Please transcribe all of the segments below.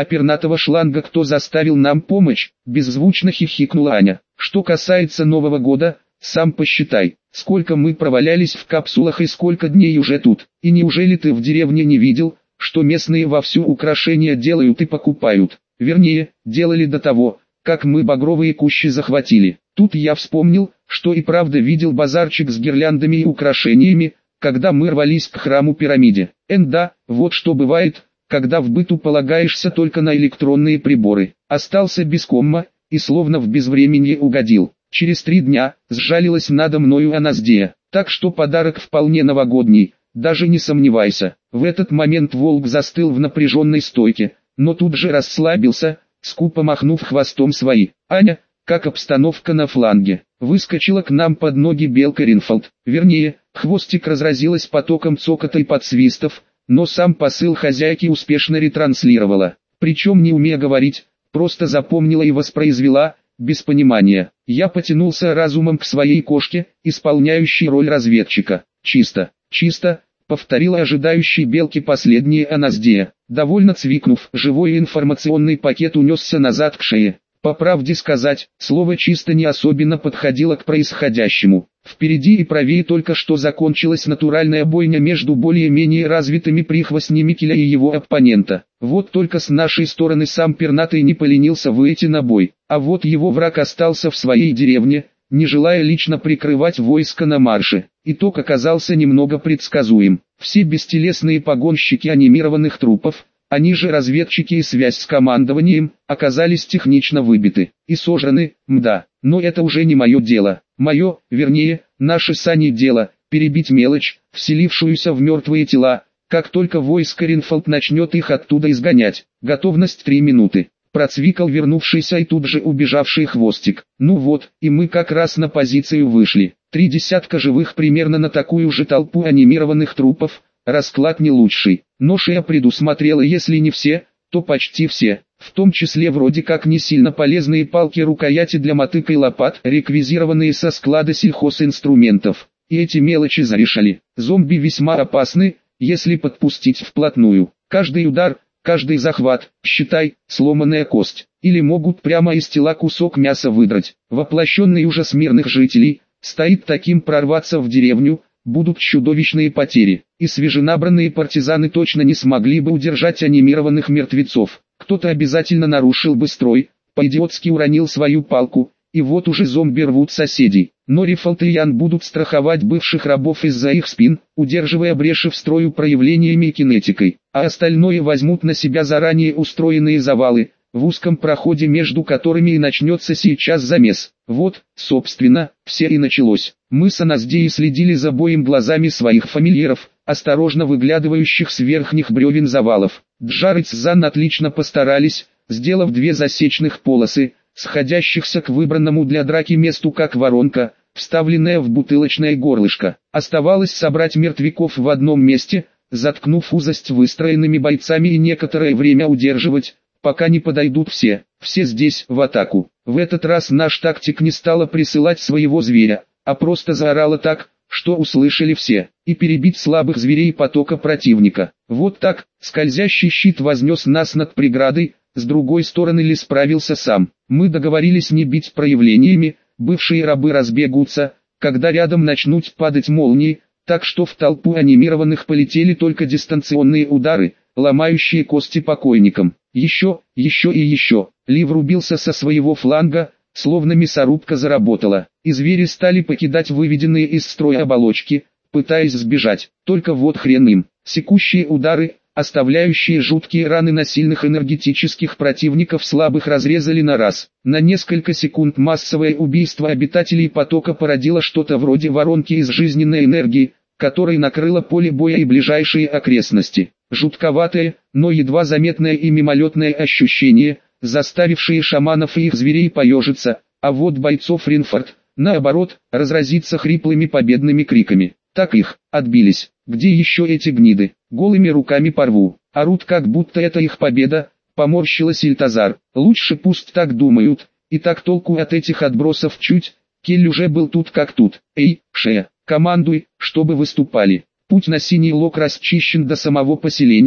А пернатого шланга кто заставил нам помочь? Беззвучно хихикнула Аня. Что касается Нового года, сам посчитай, сколько мы провалялись в капсулах и сколько дней уже тут. И неужели ты в деревне не видел, что местные вовсю украшения делают и покупают? Вернее, делали до того, как мы багровые кущи захватили. Тут я вспомнил, что и правда видел базарчик с гирляндами и украшениями, когда мы рвались к храму-пирамиде. Да, вот что бывает, когда в быту полагаешься только на электронные приборы. Остался без комма, и словно в безвременье угодил. Через 3 дня сжалилась надо мною Аназдея, так что подарок вполне новогодний, даже не сомневайся. В этот момент волк застыл в напряженной стойке, но тут же расслабился, скупо махнув хвостом свои. Аня, как обстановка на фланге? Выскочила к нам под ноги белка Ринфолд. Вернее, хвостик разразилась потоком цокота и подсвистов, но сам посыл хозяйки успешно ретранслировала. Причем не умея говорить, просто запомнила и воспроизвела, без понимания. Я потянулся разумом к своей кошке, исполняющей роль разведчика. «Чисто, чисто», — повторила ожидающей белки последняя Аназдея. Довольно цвикнув, живой информационный пакет унесся назад к шее. По правде сказать, слово «чисто» не особенно подходило к происходящему. Впереди и правее только что закончилась натуральная бойня между более-менее развитыми прихвостнями Киля и его оппонента. Вот только с нашей стороны сам пернатый не поленился выйти на бой, а вот его враг остался в своей деревне, не желая лично прикрывать войско на марше. Итог оказался немного предсказуем. Все бестелесные погонщики анимированных трупов, они же разведчики и связь с командованием, оказались технично выбиты и сожраны, мда. Но это уже не мое дело. Мое, вернее, наше с Аней дело, перебить мелочь, вселившуюся в мертвые тела, как только войско Ринфолд начнет их оттуда изгонять. Готовность 3 минуты. Процвикал вернувшийся и тут же убежавший хвостик. Ну вот, и мы как раз на позицию вышли. 3 десятка живых примерно на такую же толпу анимированных трупов. Расклад не лучший, но Шея предусмотрела если не все, то почти все, в том числе вроде как не сильно полезные палки-рукояти для мотык и лопат, реквизированные со склада сельхозинструментов. И эти мелочи зарешали. Зомби весьма опасны, если подпустить вплотную. Каждый удар, каждый захват, считай, сломанная кость. Или могут прямо из тела кусок мяса выдрать. Воплощенный ужас мирных жителей, стоит таким прорваться в деревню, будут чудовищные потери, и свеженабранные партизаны точно не смогли бы удержать анимированных мертвецов. Кто-то обязательно нарушил бы строй, по-идиотски уронил свою палку, и вот уже зомби рвут соседей. Но Ринфолд и Ян будут страховать бывших рабов из-за их спин, удерживая бреши в строю проявлениями и кинетикой, а остальное возьмут на себя заранее устроенные завалы, в узком проходе между которыми и начнется сейчас замес. Вот, собственно, все и началось. Мы с Аназдеей следили за боем глазами своих фамильяров, осторожно выглядывающих с верхних бревен завалов. Джар и Цзан отлично постарались, сделав 2 засечных полосы, сходящихся к выбранному для драки месту как воронка, вставленная в бутылочное горлышко. Оставалось собрать мертвяков в одном месте, заткнув узость выстроенными бойцами и некоторое время удерживать, пока не подойдут все здесь, в атаку. В этот раз наш тактик не стала присылать своего зверя, а просто заорала так, что услышали все, и перебить слабых зверей потока противника. Вот так, скользящий щит вознес нас над преградой, с другой стороны Ли справился сам. Мы договорились не бить проявлениями, бывшие рабы разбегутся, когда рядом начнут падать молнии, так что в толпу анимированных полетели только дистанционные удары, ломающие кости покойникам. Еще и еще. Ли врубился со своего фланга, словно мясорубка заработала, и звери стали покидать выведенные из строя оболочки, пытаясь сбежать. Только вот хрен им. Секущие удары, оставляющие жуткие раны на сильных энергетических противников слабых разрезали на раз. На несколько секунд массовое убийство обитателей потока породило что-то вроде воронки из жизненной энергии, которой накрыло поле боя и ближайшие окрестности. Жутковатое, но едва заметное и мимолетное ощущение, заставившие шаманов и их зверей поежиться, а вот бойцов Ринфорд, наоборот, разразиться хриплыми победными криками. Так их, отбились. Где еще эти гниды? Голыми руками порву. Орут как будто это их победа, поморщилась Ильтазар. Лучше пусть так думают, и так толку от этих отбросов чуть. Кель уже был тут как тут. Эй, Шея, командуй, чтобы выступали. Путь на синий лог расчищен до самого поселения,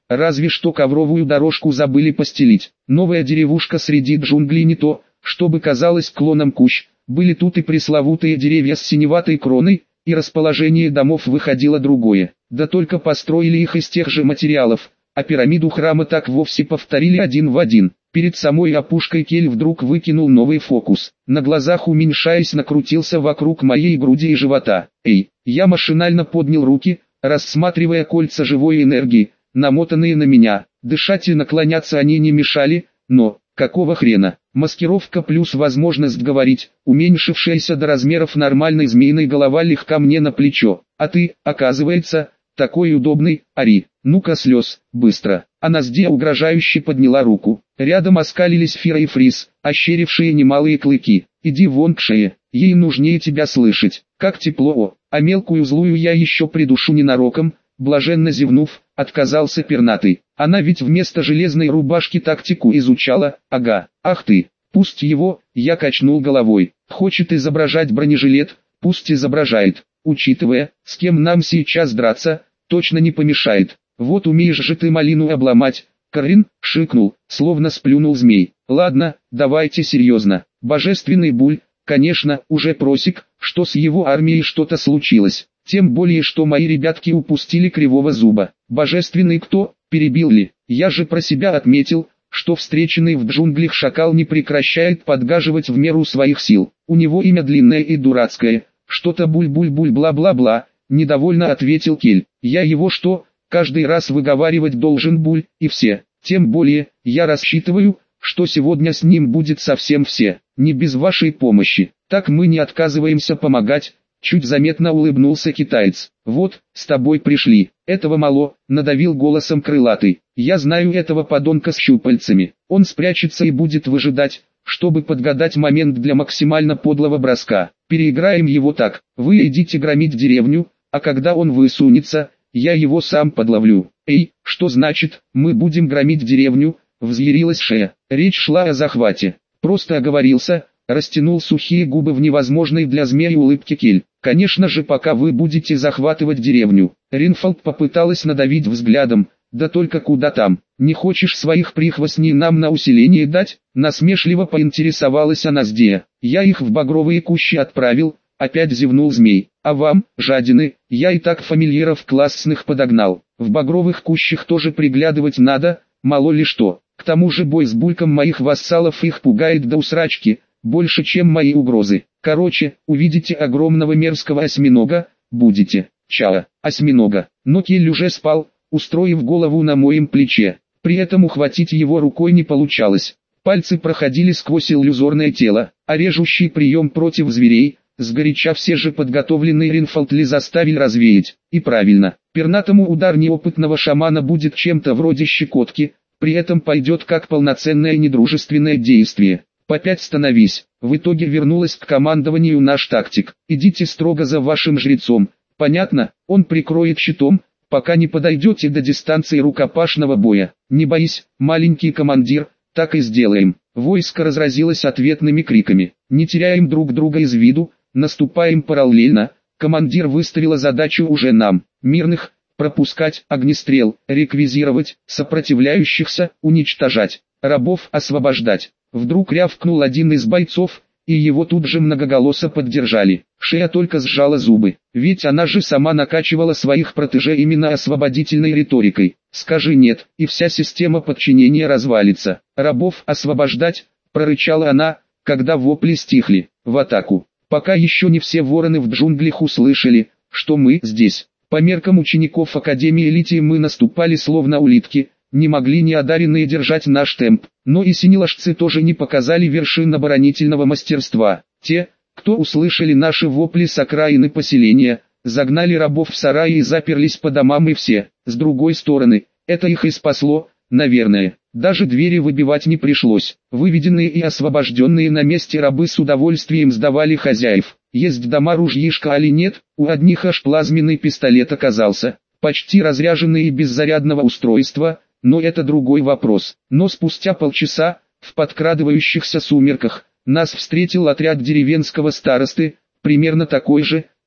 разве что ковровую дорожку забыли постелить. Новая деревушка среди джунглей не то, чтобы казалось клоном кущ, были тут и пресловутые деревья с синеватой кроной, и расположение домов выходило другое, да только построили их из тех же материалов, а пирамиду храма так вовсе повторили один в один. Перед самой опушкой Кель вдруг выкинул новый фокус, на глазах уменьшаясь накрутился вокруг моей груди и живота. «Эй!» Я машинально поднял руки, рассматривая кольца живой энергии, намотанные на меня. Дышать и наклоняться они не мешали, но, какого хрена? Маскировка плюс возможность говорить, уменьшившаяся до размеров нормальной змеиной голова легка мне на плечо. А ты, оказывается, такой удобный, Ари. Ну-ка слез, быстро. Аназде угрожающе подняла руку. Рядом оскалились Фира и Фрис, ощерившие немалые клыки. Иди вон к шее, ей нужнее тебя слышать. Как тепло, а мелкую злую я еще придушу ненароком. Блаженно зевнув, отказался пернатый. Она ведь вместо железной рубашки тактику изучала, ага. Ах ты, пусть его, я качнул головой. Хочет изображать бронежилет, пусть изображает. Учитывая, с кем нам сейчас драться, точно не помешает. Вот умеешь же ты малину обломать. Карин, шикнул, словно сплюнул змей. Ладно, давайте серьезно. Божественный буль, конечно, уже просек, что с его армией что-то случилось. Тем более, что мои ребятки упустили кривого зуба. Божественный кто, перебил ли? Я же про себя отметил, что встреченный в джунглях шакал не прекращает подгаживать в меру своих сил. У него имя длинное и дурацкое, что-то буль-буль-буль бла-бла-бла, недовольно ответил Кель. Я его что, каждый раз выговаривать должен буль, и все. Тем более, я рассчитываю, что сегодня с ним будет совсем все. Не без вашей помощи. Так мы не отказываемся помогать. Чуть заметно улыбнулся китаец. Вот, с тобой пришли. Этого мало, надавил голосом крылатый. Я знаю этого подонка с щупальцами. Он спрячется и будет выжидать, чтобы подгадать момент для максимально подлого броска. Переиграем его так. Вы идите громить деревню, а когда он высунется, я его сам подловлю. Эй, что значит, мы будем громить деревню? Взъярилась Шея. Речь шла о захвате. Просто оговорился. Растянул сухие губы в невозможной для змеи улыбке Кель. Конечно же, пока вы будете захватывать деревню. Ринфолд попыталась надавить взглядом, да только куда там. Не хочешь своих прихвостней нам на усиление дать? Насмешливо поинтересовалась Аназдея. Я их в багровые кущи отправил, опять зевнул змей. А вам, жадины, я и так фамильеров классных подогнал. В багровых кущах тоже приглядывать надо, мало ли что. К тому же бой с бульком моих вассалов их пугает до усрачки. Больше, чем мои угрозы. Короче, увидите огромного мерзкого осьминога, будете. Чао, осьминога. Но Кель уже спал, устроив голову на моем плече. При этом ухватить его рукой не получалось. Пальцы проходили сквозь иллюзорное тело, а режущий прием против зверей, сгоряча все же подготовленные Ринфолдли заставили развеять. И правильно, пернатому удар неопытного шамана будет чем-то вроде щекотки, при этом пойдет как полноценное недружественное действие. По 5 становись. В итоге вернулась к командованию наш тактик. Идите строго за вашим жрецом. Понятно, он прикроет щитом, пока не подойдете до дистанции рукопашного боя. Не боись, маленький командир, так и сделаем. Войско разразилось ответными криками. Не теряем друг друга из виду, наступаем параллельно. Командир выставила задачу уже нам. Мирных, пропускать, огнестрел, реквизировать, сопротивляющихся, уничтожать, рабов освобождать. Вдруг рявкнул один из бойцов, и его тут же многоголосо поддержали. Шея только сжала зубы, ведь она же сама накачивала своих протеже именно освободительной риторикой. Скажи нет, и вся система подчинения развалится. Рабов освобождать, прорычала она, когда вопли стихли. В атаку. Пока еще не все вороны в джунглях услышали, что мы здесь. По меркам учеников Академии Литии мы наступали словно улитки. Не могли неодаренные держать наш темп, но и синеложцы тоже не показали вершин оборонительного мастерства. Те, кто услышали наши вопли с окраины поселения, загнали рабов в сараи и заперлись по домам, и все, с другой стороны, это их и спасло, наверное. Даже двери выбивать не пришлось. Выведенные и освобожденные на месте рабы с удовольствием сдавали хозяев. Есть дома ружьишка али нет, у одних аж плазменный пистолет оказался, почти разряженный и без зарядного устройства. Но это другой вопрос. Но спустя полчаса, в подкрадывающихся сумерках, нас встретил отряд деревенского старосты, примерно такой же,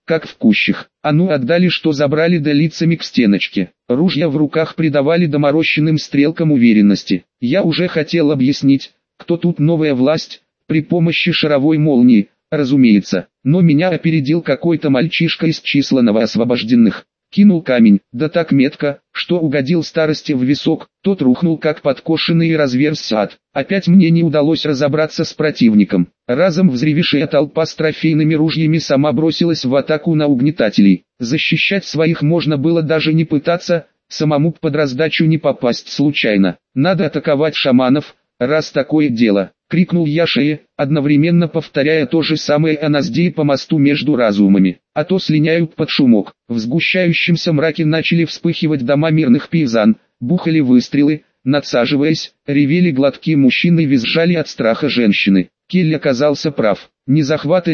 как в кущах. А ну отдали, что забрали, да лицами к стеночке. Ружья в руках придавали доморощенным стрелкам уверенности. Я уже хотел объяснить, кто тут новая власть, при помощи шаровой молнии, разумеется. Но меня опередил какой-то мальчишка из числа новоосвобожденных. Кинул камень, да так метко, что угодил старости в висок, тот рухнул как подкошенный и разверзся ад. Опять мне не удалось разобраться с противником. Разом взревевшая толпа с трофейными ружьями сама бросилась в атаку на угнетателей. Защищать своих можно было даже не пытаться, самому под раздачу не попасть случайно. Надо атаковать шаманов, раз такое дело. Крикнул я шее, одновременно повторяя то же самое о Наздее по мосту между разумами. А то слиняют под шумок. В сгущающемся мраке начали вспыхивать дома мирных пейзан, бухали выстрелы, надсаживаясь, ревели глотки мужчины, визжали от страха женщины. Келли оказался прав. Не захват,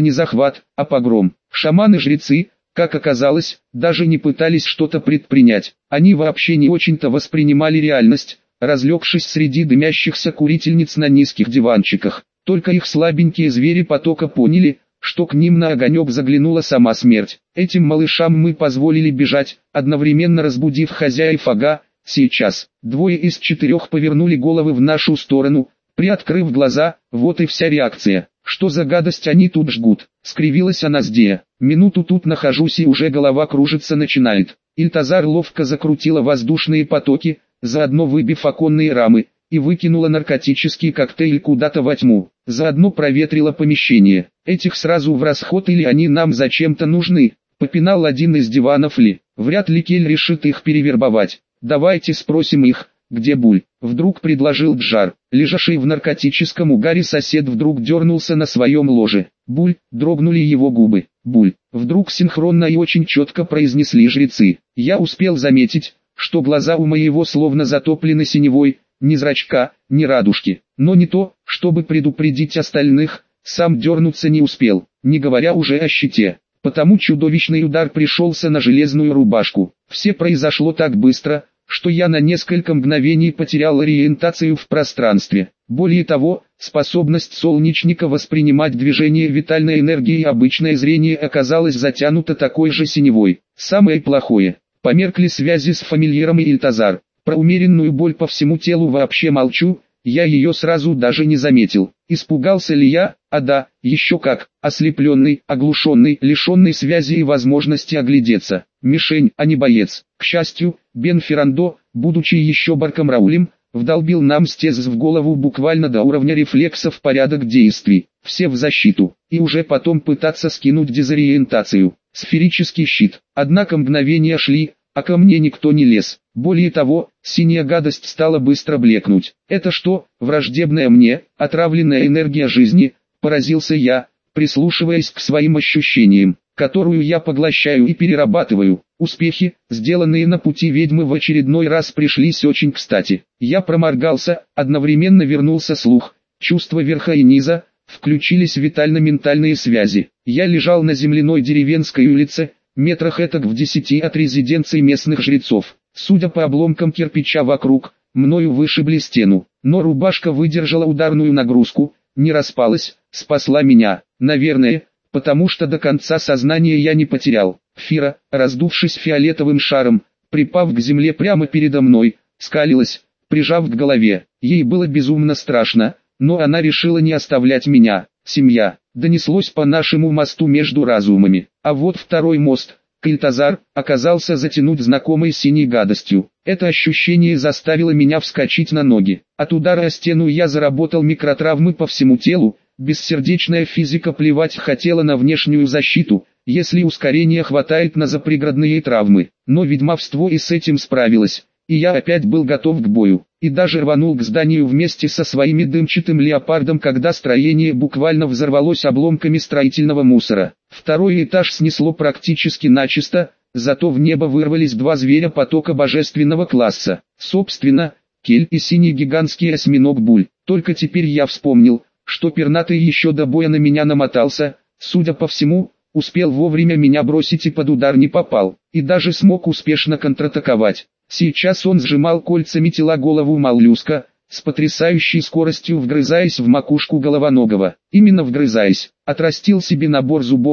а погром. Шаманы-жрецы, как оказалось, даже не пытались что-то предпринять. Они вообще не очень-то воспринимали реальность, разлегшись среди дымящихся курительниц на низких диванчиках. Только их слабенькие звери потока поняли, что к ним на огонек заглянула сама смерть. Этим малышам мы позволили бежать, одновременно разбудив хозяев ага. Сейчас 2 из 4 повернули головы в нашу сторону, приоткрыв глаза. Вот и вся реакция. Что за гадость они тут жгут? Скривилась Наздея. Минуту тут нахожусь и уже голова кружиться начинает. Ильтазар ловко закрутила воздушные потоки, заодно выбив оконные рамы, и выкинула наркотический коктейль куда-то во тьму. Заодно проветрила помещение. Этих сразу в расход, или они нам зачем-то нужны? Попинал один из диванов Ли. Вряд ли Кель решит их перевербовать. Давайте спросим их, где Буль. Вдруг предложил Джар. Лежавший в наркотическом угаре сосед вдруг дернулся на своем ложе. Буль, дрогнули его губы. Буль. Вдруг синхронно и очень четко произнесли жрецы. Я успел заметить, что глаза у моего словно затоплены синевой, ни зрачка, ни радужки. Но не то, чтобы предупредить остальных, сам дернуться не успел, не говоря уже о щите. Потому чудовищный удар пришелся на железную рубашку. Все произошло так быстро, что я на несколько мгновений потерял ориентацию в пространстве. Более того, способность солнечника воспринимать движение витальной энергии и обычное зрение оказалось затянуто такой же синевой. Самое плохое. Померкли связи с фамильяром и Ильтазар. Про умеренную боль по всему телу вообще молчу, я ее сразу даже не заметил. Испугался ли я? А да, еще как. Ослепленный, оглушенный, лишенный связи и возможности оглядеться. Мишень, а не боец. К счастью, Бен Феррандо, будучи еще барком Раулем, вдолбил нам стез в голову буквально до уровня рефлексов порядок действий. Все в защиту. И уже потом пытаться скинуть дезориентацию. Сферический щит. Однако мгновения шли, а ко мне никто не лез. Более того, синяя гадость стала быстро блекнуть. Это что, враждебная мне, отравленная энергия жизни? Поразился я, прислушиваясь к своим ощущениям, которую я поглощаю и перерабатываю. Успехи, сделанные на пути ведьмы, в очередной раз пришлись очень кстати. Я проморгался, одновременно вернулся слух, чувства верха и низа, включились витально-ментальные связи. Я лежал на земляной деревенской улице, метрах этак в 10 от резиденции местных жрецов. Судя по обломкам кирпича вокруг, мною вышибли стену, но рубашка выдержала ударную нагрузку, не распалась, спасла меня, наверное, потому что до конца сознания я не потерял. Фира, раздувшись фиолетовым шаром, припав к земле прямо передо мной, скалилась, прижав к голове. Ей было безумно страшно, но она решила не оставлять меня. Семья, донеслось по нашему мосту между разумами. А вот второй мост, Ильтазар, оказался затянут знакомой синей гадостью. Это ощущение заставило меня вскочить на ноги. От удара о стену я заработал микротравмы по всему телу. Бессердечная физика плевать хотела на внешнюю защиту, если ускорения хватает на запригородные травмы. Но ведьмовство и с этим справилось, и я опять был готов к бою. И даже рванул к зданию вместе со своими дымчатым леопардом, когда строение буквально взорвалось обломками строительного мусора. Второй этаж снесло практически начисто, зато в небо вырвались два зверя потока божественного класса. Собственно, Кель и синий гигантский осьминог Буль. Только теперь я вспомнил, что пернатый еще до боя на меня намотался, судя по всему, успел вовремя меня бросить и под удар не попал, и даже смог успешно контратаковать. Сейчас он сжимал кольцами тела голову моллюска, с потрясающей скоростью вгрызаясь в макушку головоногого. Именно вгрызаясь, отрастил себе набор зубов,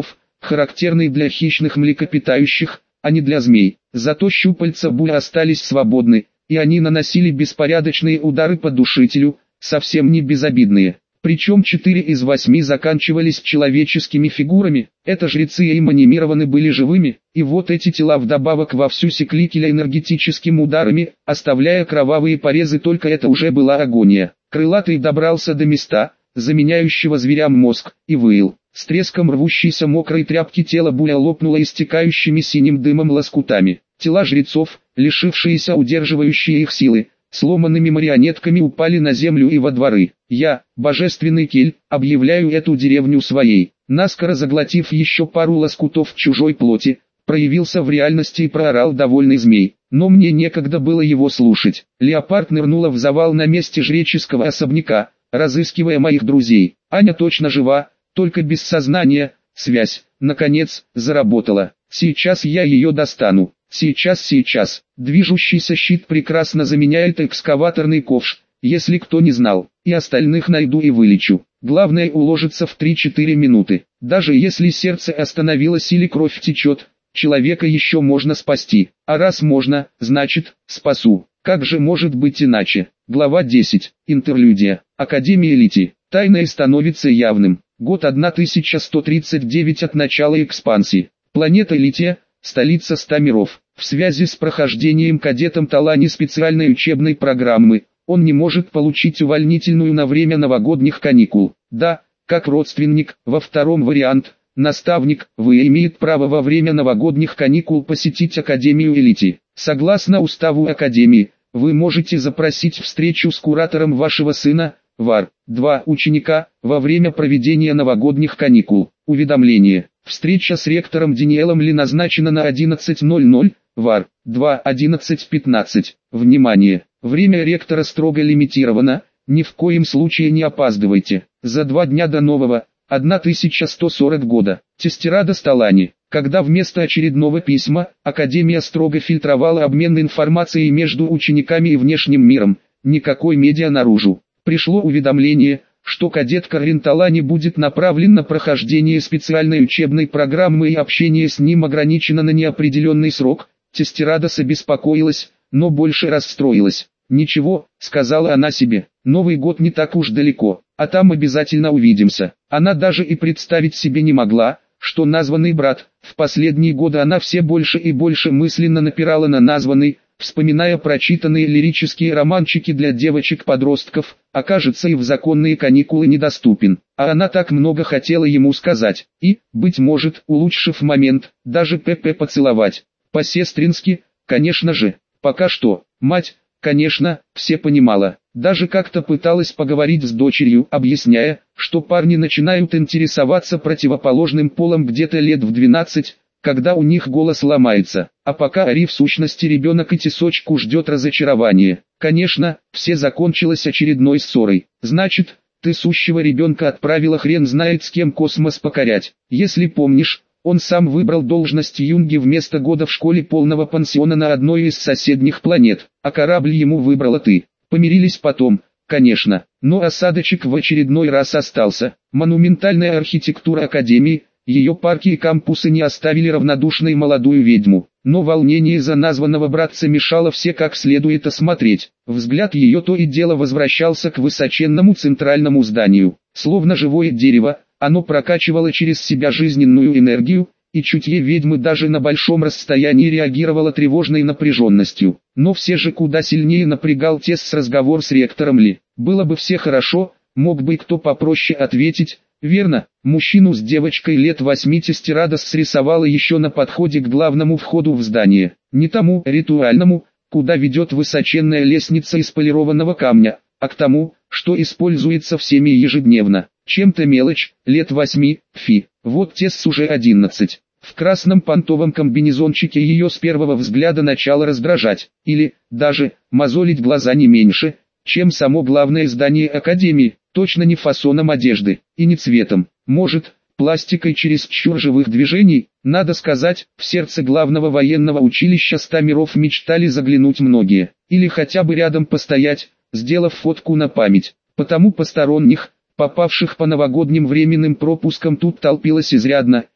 характерный для хищных млекопитающих, а не для змей. Зато щупальца буй остались свободны, и они наносили беспорядочные удары по душителю, совсем не безобидные. Причем 4 из 8 заканчивались человеческими фигурами, это жрецы им анимированы были живыми, и вот эти тела вдобавок вовсю секли киля энергетическими ударами, оставляя кровавые порезы, только это уже была агония. Крылатый добрался до места, заменяющего зверям мозг, и выл. С треском рвущейся мокрой тряпки тело буя лопнуло истекающими синим дымом лоскутами. Тела жрецов, лишившиеся удерживающие их силы, сломанными марионетками упали на землю и во дворы. Я, божественный Кель, объявляю эту деревню своей. Наскоро заглотив еще пару лоскутов чужой плоти, проявился в реальности и проорал довольный змей. Но мне некогда было его слушать. Леопард нырнула в завал на месте жреческого особняка, разыскивая моих друзей. Аня точно жива, только без сознания. Связь, наконец, заработала. Сейчас я ее достану. Сейчас. Движущийся щит прекрасно заменяет экскаваторный ковш, если кто не знал. И остальных найду и вылечу. Главное уложиться в 3-4 минуты. Даже если сердце остановилось или кровь течет, человека еще можно спасти. А раз можно, значит, спасу. Как же может быть иначе? Глава 10. Интерлюдия. Академия Лити. Тайное становится явным. Год 1139 от начала экспансии. Планета Лития, столица 100 миров. В связи с прохождением кадетом Талани специальной учебной программы, он не может получить увольнительную на время новогодних каникул. Да, как родственник, во втором вариант, наставник, вы имеет право во время новогодних каникул посетить Академию Элити. Согласно уставу Академии, вы можете запросить встречу с куратором вашего сына, Вар. 2 ученика, во время проведения новогодних каникул. Уведомление. Встреча с ректором Даниэлом Ли назначена на 11:00, Вар. 2 11:15. Внимание! Время ректора строго лимитировано, ни в коем случае не опаздывайте. За 2 дня до нового, 1140 года. Тестерадос Талани. Когда вместо очередного письма, Академия строго фильтровала обмен информацией между учениками и внешним миром, никакой медиа наружу. Пришло уведомление, что кадет Каррин Талани будет направлен на прохождение специальной учебной программы и общение с ним ограничено на неопределенный срок. Тестерадос обеспокоилась, но больше расстроилась. «Ничего», — сказала она себе, — «Новый год не так уж далеко, а там обязательно увидимся». Она даже и представить себе не могла, что названный брат, в последние годы она все больше и больше мысленно напирала на названный, вспоминая прочитанные лирические романчики для девочек-подростков, окажется и в законные каникулы недоступен. А она так много хотела ему сказать, и, быть может, улучшив момент, даже Пепе поцеловать. По-сестрински, конечно же, пока что, мать, конечно, все понимала. Даже как-то пыталась поговорить с дочерью, объясняя, что парни начинают интересоваться противоположным полом где-то лет в 12, когда у них голос ломается, а пока Ари в сущности ребенок и тесочку ждет разочарования. Конечно, все закончилось очередной ссорой. Значит, ты сущего ребенка отправила хрен знает с кем космос покорять. Если помнишь, он сам выбрал должность юнги вместо года в школе полного пансиона на одной из соседних планет, а корабль ему выбрала ты. Помирились потом, конечно, но осадочек в очередной раз остался. Монументальная архитектура Академии, ее парки и кампусы не оставили равнодушной молодую ведьму, но волнение за названного братца мешало все как следует осмотреть. Взгляд ее то и дело возвращался к высоченному центральному зданию. Словно живое дерево, оно прокачивало через себя жизненную энергию, и чутье ведьмы даже на большом расстоянии реагировало тревожной напряженностью. Но все же куда сильнее напрягал разговор с ректором Ли. Было бы все хорошо, мог бы кто попроще ответить. Верно, мужчину с девочкой лет 8 Тестерадос срисовала еще на подходе к главному входу в здание. Не тому, ритуальному, куда ведет высоченная лестница из полированного камня, а к тому, что используется всеми ежедневно. Чем-то мелочь, лет 8, фи. Вот Тесс уже 11. В красном понтовом комбинезончике ее с первого взгляда начало раздражать, или, даже, мозолить глаза не меньше, чем само главное здание Академии, точно не фасоном одежды, и не цветом, может, пластикой чересчур живых движений. Надо сказать, в сердце главного военного училища 100 миров мечтали заглянуть многие, или хотя бы рядом постоять, сделав фотку на память. Потому посторонних, попавших по новогодним временным пропускам тут толпилось изрядно,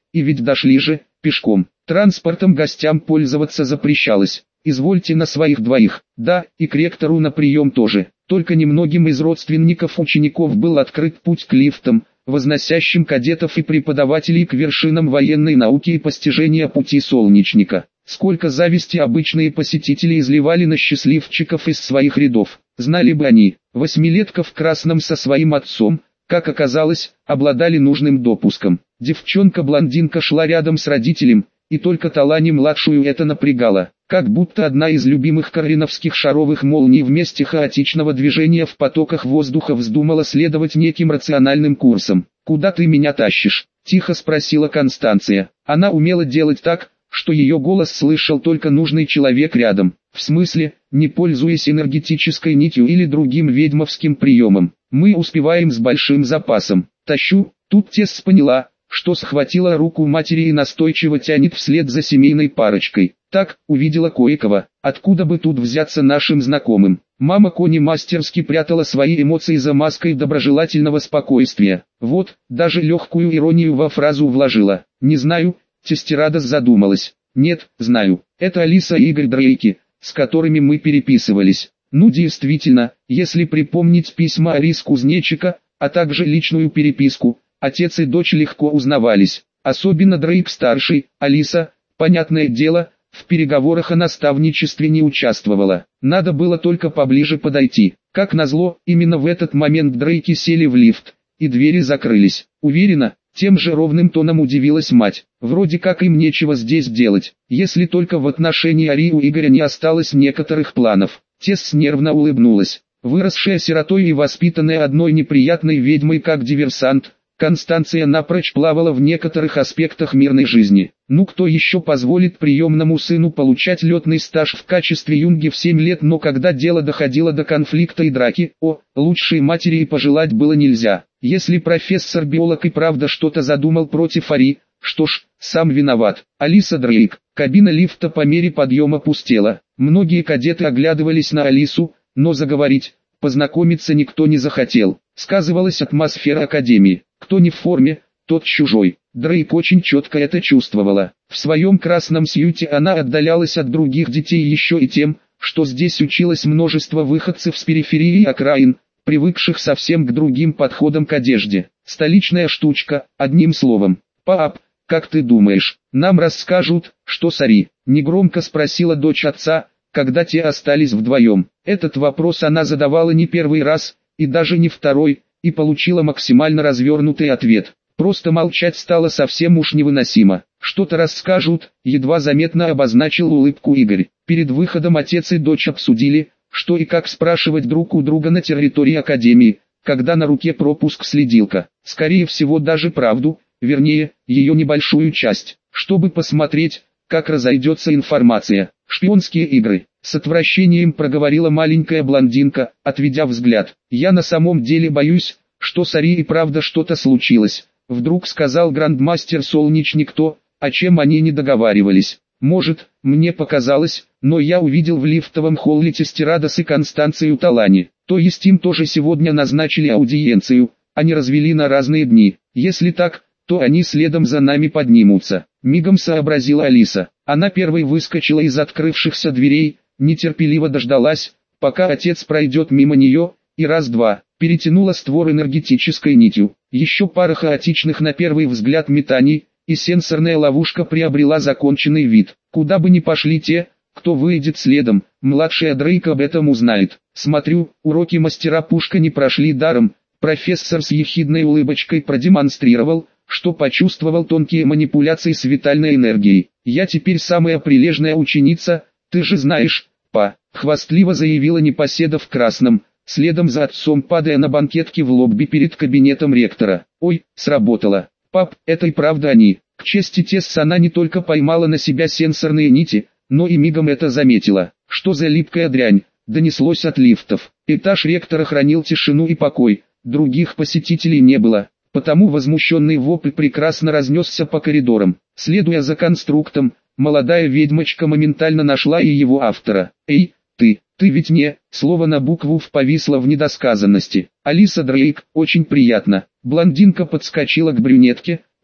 И ведь дошли же, пешком. Транспортом гостям пользоваться запрещалось. Извольте на своих двоих. Да, и к ректору на прием тоже. Только немногим из родственников учеников был открыт путь к лифтам, возносящим кадетов и преподавателей к вершинам военной науки и постижения пути солнечника. Сколько зависти обычные посетители изливали на счастливчиков из своих рядов. Знали бы они, восьмилетка в красном со своим отцом, как оказалось, обладали нужным допуском. Девчонка-блондинка шла рядом с родителем, и только Талани-младшую это напрягало. Как будто одна из любимых кариновских шаровых молний вместе хаотичного движения в потоках воздуха вздумала следовать неким рациональным курсом. «Куда ты меня тащишь?» – тихо спросила Констанция. Она умела делать так, что ее голос слышал только нужный человек рядом. В смысле, не пользуясь энергетической нитью или другим ведьмовским приемом. Мы успеваем с большим запасом. Тащу. Тут Тесс поняла, что схватила руку матери и настойчиво тянет вслед за семейной парочкой. Так, увидела кое-кого. Откуда бы тут взяться нашим знакомым? Мама Кони мастерски прятала свои эмоции за маской доброжелательного спокойствия. Вот, даже легкую иронию во фразу вложила. «Не знаю», Тестерадос задумалась. «Нет, знаю. Это Алиса и Игорь Дрейки, с которыми мы переписывались». Ну действительно, если припомнить письма Арис Кузнечика, а также личную переписку, отец и дочь легко узнавались. Особенно Дрейк-старший. Алиса, понятное дело, в переговорах о наставничестве не участвовала. Надо было только поближе подойти. Как назло, именно в этот момент Дрейки сели в лифт, и двери закрылись. Уверена, тем же ровным тоном удивилась мать. Вроде как им нечего здесь делать, если только в отношении Ари у Игоря не осталось некоторых планов. Тесс нервно улыбнулась. Выросшая сиротой и воспитанная одной неприятной ведьмой как диверсант, Констанция напрочь плавала в некоторых аспектах мирной жизни. Ну кто еще позволит приемному сыну получать летный стаж в качестве юнги в 7 лет, но когда дело доходило до конфликта и драки, лучшей матери и пожелать было нельзя. Если профессор-биолог и правда что-то задумал против Ари, что ж, сам виноват. Алиса Дрейк. Кабина лифта по мере подъема пустела. Многие кадеты оглядывались на Алису, но заговорить, познакомиться никто не захотел. Сказывалась атмосфера академии. Кто не в форме, тот чужой. Дрейк очень четко это чувствовала. В своем красном сьюте она отдалялась от других детей еще и тем, что здесь училось множество выходцев с периферии и окраин, привыкших совсем к другим подходам к одежде. Столичная штучка, одним словом. «Пап, как ты думаешь, нам расскажут, что с Ари?» — негромко спросила дочь отца, когда те остались вдвоем. Этот вопрос она задавала не первый раз, и даже не второй, и получила максимально развернутый ответ. Просто молчать стало совсем уж невыносимо. «Что-то расскажут», — едва заметно обозначил улыбку Игорь. Перед выходом отец и дочь обсудили, что и как спрашивать друг у друга на территории академии, когда на руке пропуск-следилка. Скорее всего даже правду, вернее, ее небольшую часть, чтобы посмотреть, как разойдется информация. «Шпионские игры», — с отвращением проговорила маленькая блондинка, отведя взгляд. «Я на самом деле боюсь, что с Ари и правда что-то случилось», — вдруг сказал грандмастер Солнечник то, о чем они не договаривались. «Может, мне показалось, но я увидел в лифтовом холле Тестерадос и Констанцию Талани. То есть им тоже сегодня назначили аудиенцию, а не развели на разные дни. Если так, то они следом за нами поднимутся», — мигом сообразила Алиса. Она первой выскочила из открывшихся дверей, нетерпеливо дождалась, пока отец пройдет мимо нее, и раз-два, перетянула створ энергетической нитью. Еще пара хаотичных на первый взгляд метаний, и сенсорная ловушка приобрела законченный вид. Куда бы ни пошли те, кто выйдет следом, младшая Дрейк об этом узнает. «Смотрю, уроки мастера пушка не прошли даром», — профессор с ехидной улыбочкой продемонстрировал, что почувствовал тонкие манипуляции с витальной энергией. «Я теперь самая прилежная ученица, ты же знаешь, па», — хвастливо заявила непоседа в красном, следом за отцом падая на банкетке в лобби перед кабинетом ректора. «Ой, сработало. Пап, это и правда они». К чести Тесс она не только поймала на себя сенсорные нити, но и мигом это заметила. «Что за липкая дрянь?» — донеслось от лифтов. Этаж ректора хранил тишину и покой, других посетителей не было. Потому возмущенный вопль прекрасно разнесся по коридорам. Следуя за конструктом, молодая ведьмочка моментально нашла и его автора. «Эй, ты ведь не...» Слово на букву повисло в недосказанности. «Алиса Дрейк, очень приятно». Блондинка подскочила к брюнетке,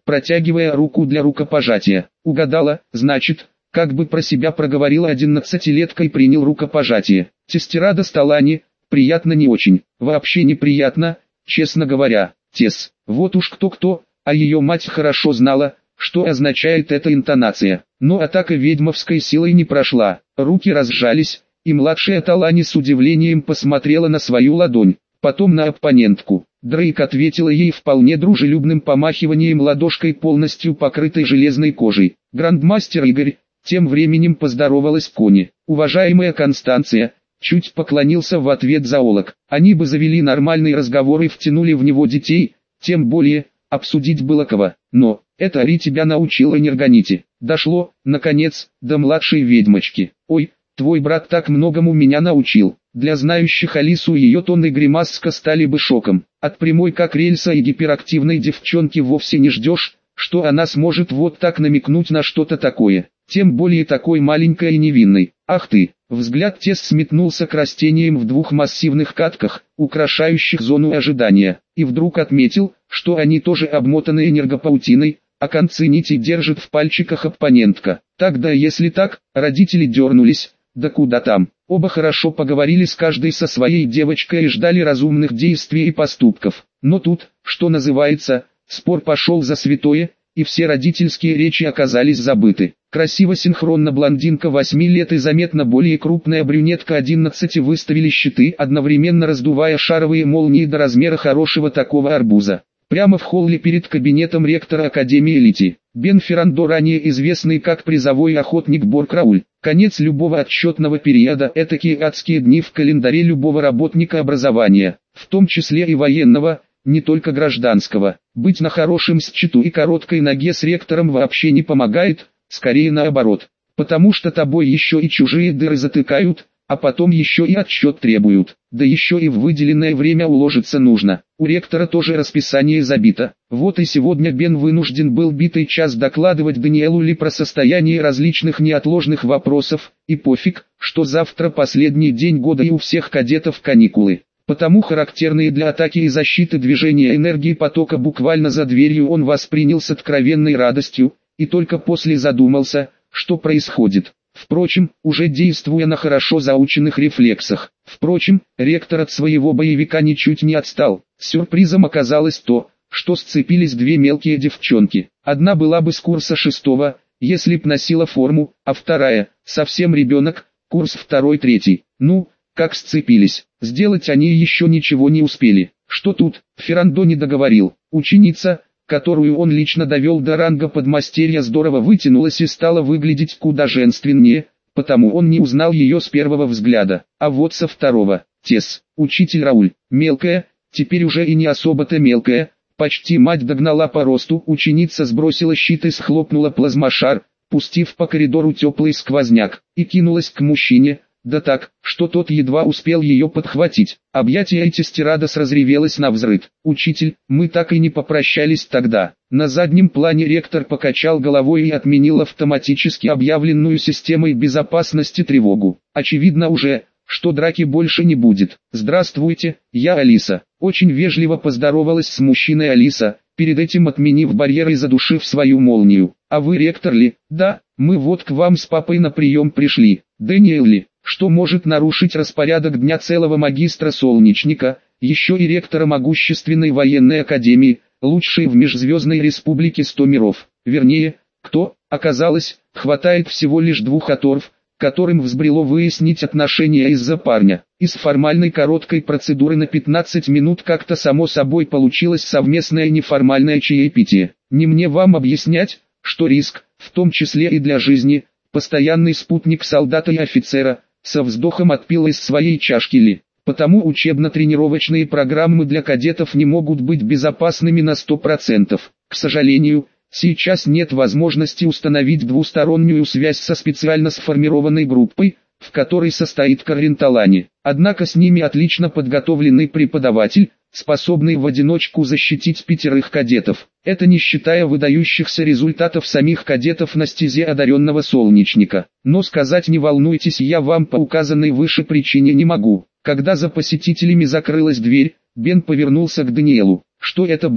протягивая руку для рукопожатия. «Угадала, значит», как бы про себя проговорила 11-летка и принял рукопожатие. Тестерада Сталани, приятно не очень, вообще неприятно, честно говоря. Тес, вот уж кто-кто, а ее мать хорошо знала, что означает эта интонация. Но атака ведьмовской силой не прошла, руки разжались, и младшая Талани с удивлением посмотрела на свою ладонь, потом на оппонентку. Дрейк ответила ей вполне дружелюбным помахиванием ладошкой, полностью покрытой железной кожей. Грандмастер Игорь тем временем поздоровалась Кони. «Уважаемая Констанция», чуть поклонился в ответ зоолог. Они бы завели нормальный разговор и втянули в него детей, тем более, обсудить было кого. Но, это Ари тебя научила Энергоните. Дошло, наконец, до младшей ведьмочки. «Ой, твой брат так многому меня научил». Для знающих Алису ее тон и гримаска стали бы шоком. От прямой как рельса и гиперактивной девчонки вовсе не ждешь, что она сможет вот так намекнуть на что-то такое. Тем более такой маленькой и невинной. «Ах ты!» Взгляд Тесс сметнулся к растениям в двух массивных катках, украшающих зону ожидания, и вдруг отметил, что они тоже обмотаны энергопаутиной, а концы нитей держит в пальчиках оппонентка. Тогда если так, родители дернулись, да куда там. Оба хорошо поговорили с каждой со своей девочкой и ждали разумных действий и поступков. Но тут, что называется, спор пошел за святое, и все родительские речи оказались забыты. Красиво синхронно блондинка 8 лет и заметно более крупная брюнетка 11 выставили щиты, одновременно раздувая шаровые молнии до размера хорошего такого арбуза. Прямо в холле перед кабинетом ректора Академии Лити. Бен Феррандо, ранее известный как призовой охотник Боркрауль. Конец любого отсчетного периода – этакие адские дни в календаре любого работника образования, в том числе и военного, не только гражданского. Быть на хорошем счету и короткой ноге с ректором вообще не помогает, скорее наоборот. Потому что тобой еще и чужие дыры затыкают, а потом еще и отсчет требуют. Да еще и в выделенное время уложиться нужно. У ректора тоже расписание забито. Вот и сегодня Бен вынужден был битый час докладывать Даниэлу Ли про состояние различных неотложных вопросов, и пофиг, что завтра последний день года и у всех кадетов каникулы. Потому характерные для атаки и защиты движения энергии потока буквально за дверью он воспринял с откровенной радостью, и только после задумался, что происходит. Впрочем, уже действуя на хорошо заученных рефлексах. Впрочем, ректор от своего боевика ничуть не отстал. Сюрпризом оказалось то, что сцепились две мелкие девчонки. Одна была бы с курса 6-го, если б носила форму, а вторая, совсем ребенок, курс 2-3. Ну, как сцепились, сделать они еще ничего не успели. Что тут, Феррандо не договорил. Ученица, которую он лично довел до ранга подмастерья, здорово вытянулась и стала выглядеть куда женственнее, потому он не узнал ее с первого взгляда. А вот со второго, Тесс, учитель Рауль, мелкая, теперь уже и не особо-то мелкая, почти мать догнала по росту, ученица сбросила щит и схлопнула плазмошар, пустив по коридору теплый сквозняк, и кинулась к мужчине, да так, что тот едва успел ее подхватить. Объятия Тестерадос разревелась навзрыд. «Учитель, мы так и не попрощались тогда». На заднем плане ректор покачал головой и отменил автоматически объявленную системой безопасности тревогу. Очевидно уже, что драки больше не будет. «Здравствуйте, я Алиса». Очень вежливо поздоровалась с мужчиной Алиса, перед этим отменив барьер и задушив свою молнию. «А вы ректор ли?» «Да, мы вот к вам с папой на прием пришли». «Дэниэл ли?» Что может нарушить распорядок дня целого магистра Солнечника, еще и ректора могущественной военной академии, лучшей в межзвездной республике 100 миров. Вернее, кто, оказалось, хватает всего лишь 2 оторв, которым взбрело выяснить отношения из-за парня. Из формальной короткой процедуры на 15 минут как-то само собой получилось совместное неформальное чаепитие. Не мне вам объяснять, что риск, в том числе и для жизни, постоянный спутник солдата и офицера, со вздохом отпил из своей чашки Ли. Потому учебно-тренировочные программы для кадетов не могут быть безопасными на 100%. К сожалению, сейчас нет возможности установить двустороннюю связь со специально сформированной группой, в которой состоит Каррин Талани. Однако с ними отлично подготовленный преподаватель, способный в одиночку защитить 5 кадетов. Это не считая выдающихся результатов самих кадетов на стезе одаренного солнечника. Но сказать не волнуйтесь, я вам по указанной выше причине не могу. Когда за посетителями закрылась дверь, Бен повернулся к Даниэлу. «Что это было?» –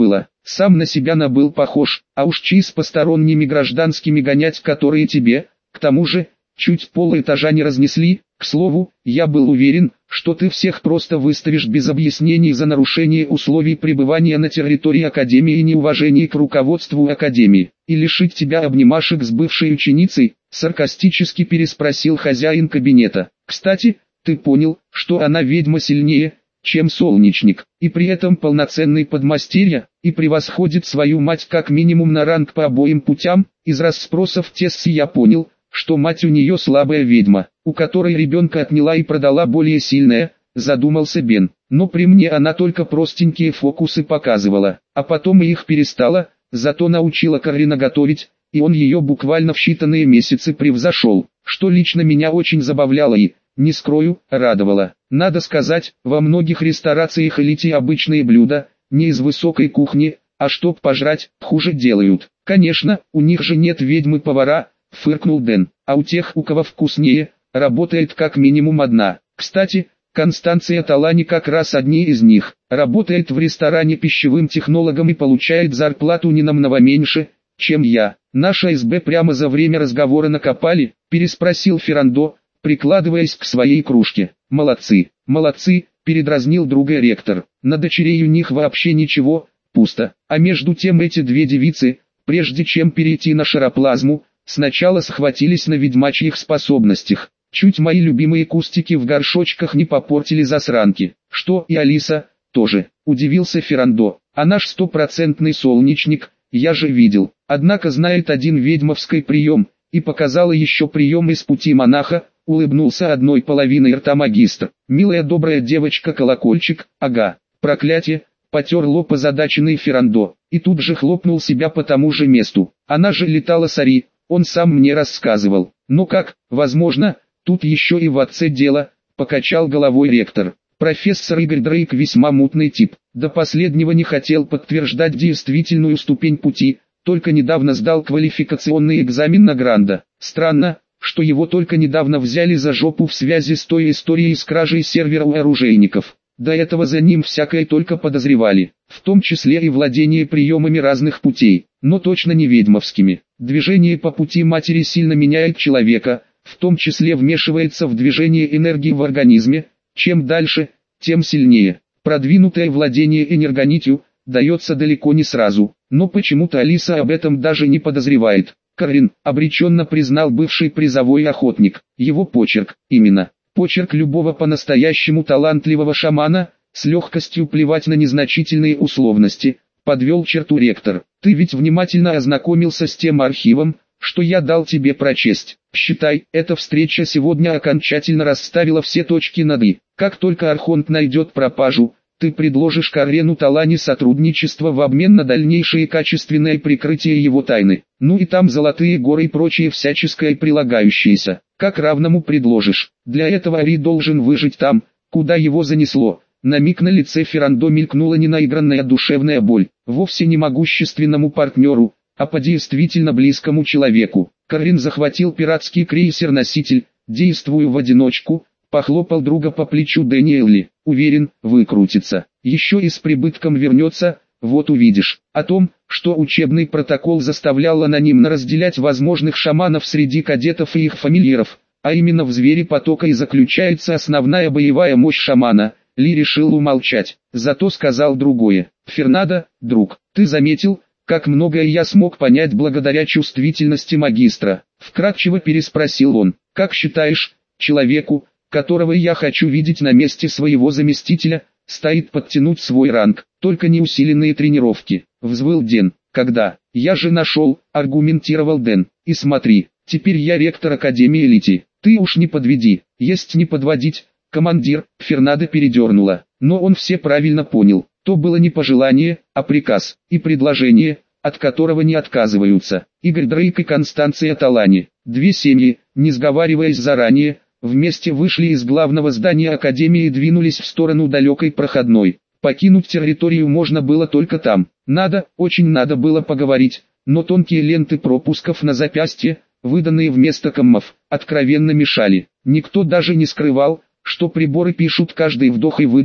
Сам на себя набыл похож, а уж чьи с посторонними гражданскими гонять, которые тебе, к тому же, чуть полэтажа не разнесли. К слову, я был уверен, что ты всех просто выставишь без объяснений за нарушение условий пребывания на территории Академии и неуважение к руководству Академии, и лишить тебя обнимашек с бывшей ученицей, саркастически переспросил хозяин кабинета. Кстати, ты понял, что она ведьма сильнее, чем Солнечник, и при этом полноценный подмастерье, и превосходит свою мать как минимум на ранг по обоим путям. Из расспросов Тесси я понял, что мать у нее слабая ведьма, у которой ребенка отняла и продала более сильная, задумался Бен. Но при мне она только простенькие фокусы показывала, а потом и их перестала, зато научила Каррина готовить, и он ее буквально в считанные месяцы превзошел, что лично меня очень забавляло и, не скрою, радовало. Надо сказать, во многих ресторациях элите обычные блюда, не из высокой кухни, а чтоб пожрать, хуже делают. Конечно, у них же нет ведьмы-повара, фыркнул Дэн, а у тех, у кого вкуснее, работает как минимум одна. Кстати, Констанция Талани как раз одни из них, работает в ресторане пищевым технологом и получает зарплату не намного меньше, чем я. Наша СБ прямо за время разговора накопали, переспросил Феррандо, прикладываясь к своей кружке. Молодцы, молодцы, передразнил друга ректор. На дочерей у них вообще ничего, пусто. А между тем эти две девицы, прежде чем перейти на шароплазму, сначала схватились на ведьмачьих способностях. Чуть мои любимые кустики в горшочках не попортили засранки. Что и Алиса, тоже, удивился Феррандо. А наш стопроцентный солнечник, я же видел. Однако знает один ведьмовский прием, и показала еще прием из пути монаха, улыбнулся одной половиной рта магистр. Милая добрая девочка колокольчик, ага, проклятие, потер лоб озадаченный Феррандо, и тут же хлопнул себя по тому же месту. Она же летала с Ари, он сам мне рассказывал. Ну как, возможно, тут еще и в отце дело, покачал головой ректор. Профессор Игорь Дрейк весьма мутный тип, до последнего не хотел подтверждать действительную ступень пути, только недавно сдал квалификационный экзамен на Гранда. Странно, что его только недавно взяли за жопу в связи с той историей с кражей сервера у оружейников. До этого за ним всякое только подозревали, в том числе и владение приемами разных путей, но точно не ведьмовскими. Движение по пути матери сильно меняет человека, в том числе вмешивается в движение энергии в организме, чем дальше, тем сильнее. Продвинутое владение энергонитью дается далеко не сразу, но почему-то Алиса об этом даже не подозревает. Каррин, обреченно признал бывший призовой охотник, его почерк, именно, почерк любого по-настоящему талантливого шамана, с легкостью плевать на незначительные условности, подвел черту ректор. Ты ведь внимательно ознакомился с тем архивом, что я дал тебе прочесть. Считай, эта встреча сегодня окончательно расставила все точки над «и». Как только Архонт найдет пропажу, ты предложишь Каррену Талани сотрудничество в обмен на дальнейшее качественное прикрытие его тайны. Ну и там золотые горы и прочее всяческое прилагающееся. Как равному предложишь. Для этого Ари должен выжить там, куда его занесло. На миг на лице Феррандо мелькнула ненаигранная душевная боль. Вовсе не могущественному партнеру, а по действительно близкому человеку. Каррин захватил пиратский крейсер-носитель, действуя в одиночку, похлопал друга по плечу Дэниэлли. Уверен, выкрутится. Еще и с прибытком вернется, вот увидишь. О том, что учебный протокол заставлял анонимно разделять возможных шаманов среди кадетов и их фамильяров, а именно в звере потока и заключается основная боевая мощь шамана, Ли решил умолчать. Зато сказал другое. Фернандо, друг, ты заметил, как многое я смог понять благодаря чувствительности магистра? Вкратчиво переспросил он. Как считаешь, человеку, которого я хочу видеть на месте своего заместителя, стоит подтянуть свой ранг, только не усиленные тренировки? Взвыл Дэн. Когда? Я же нашел, аргументировал Дэн. И смотри, теперь я ректор Академии Лити. Ты уж не подведи. Есть не подводить, командир. Фернандо передернула. Но он все правильно понял. То было не пожелание, а приказ, и предложение, от которого не отказываются. Игорь Дрейк и Констанция Талани, две семьи, не сговариваясь заранее, вместе вышли из главного здания Академии и двинулись в сторону далекой проходной. Покинуть территорию можно было только там. Очень надо было поговорить, но тонкие ленты пропусков на запястье, выданные вместо коммов, откровенно мешали. Никто даже не скрывал, что приборы пишут каждый вдох и выдох,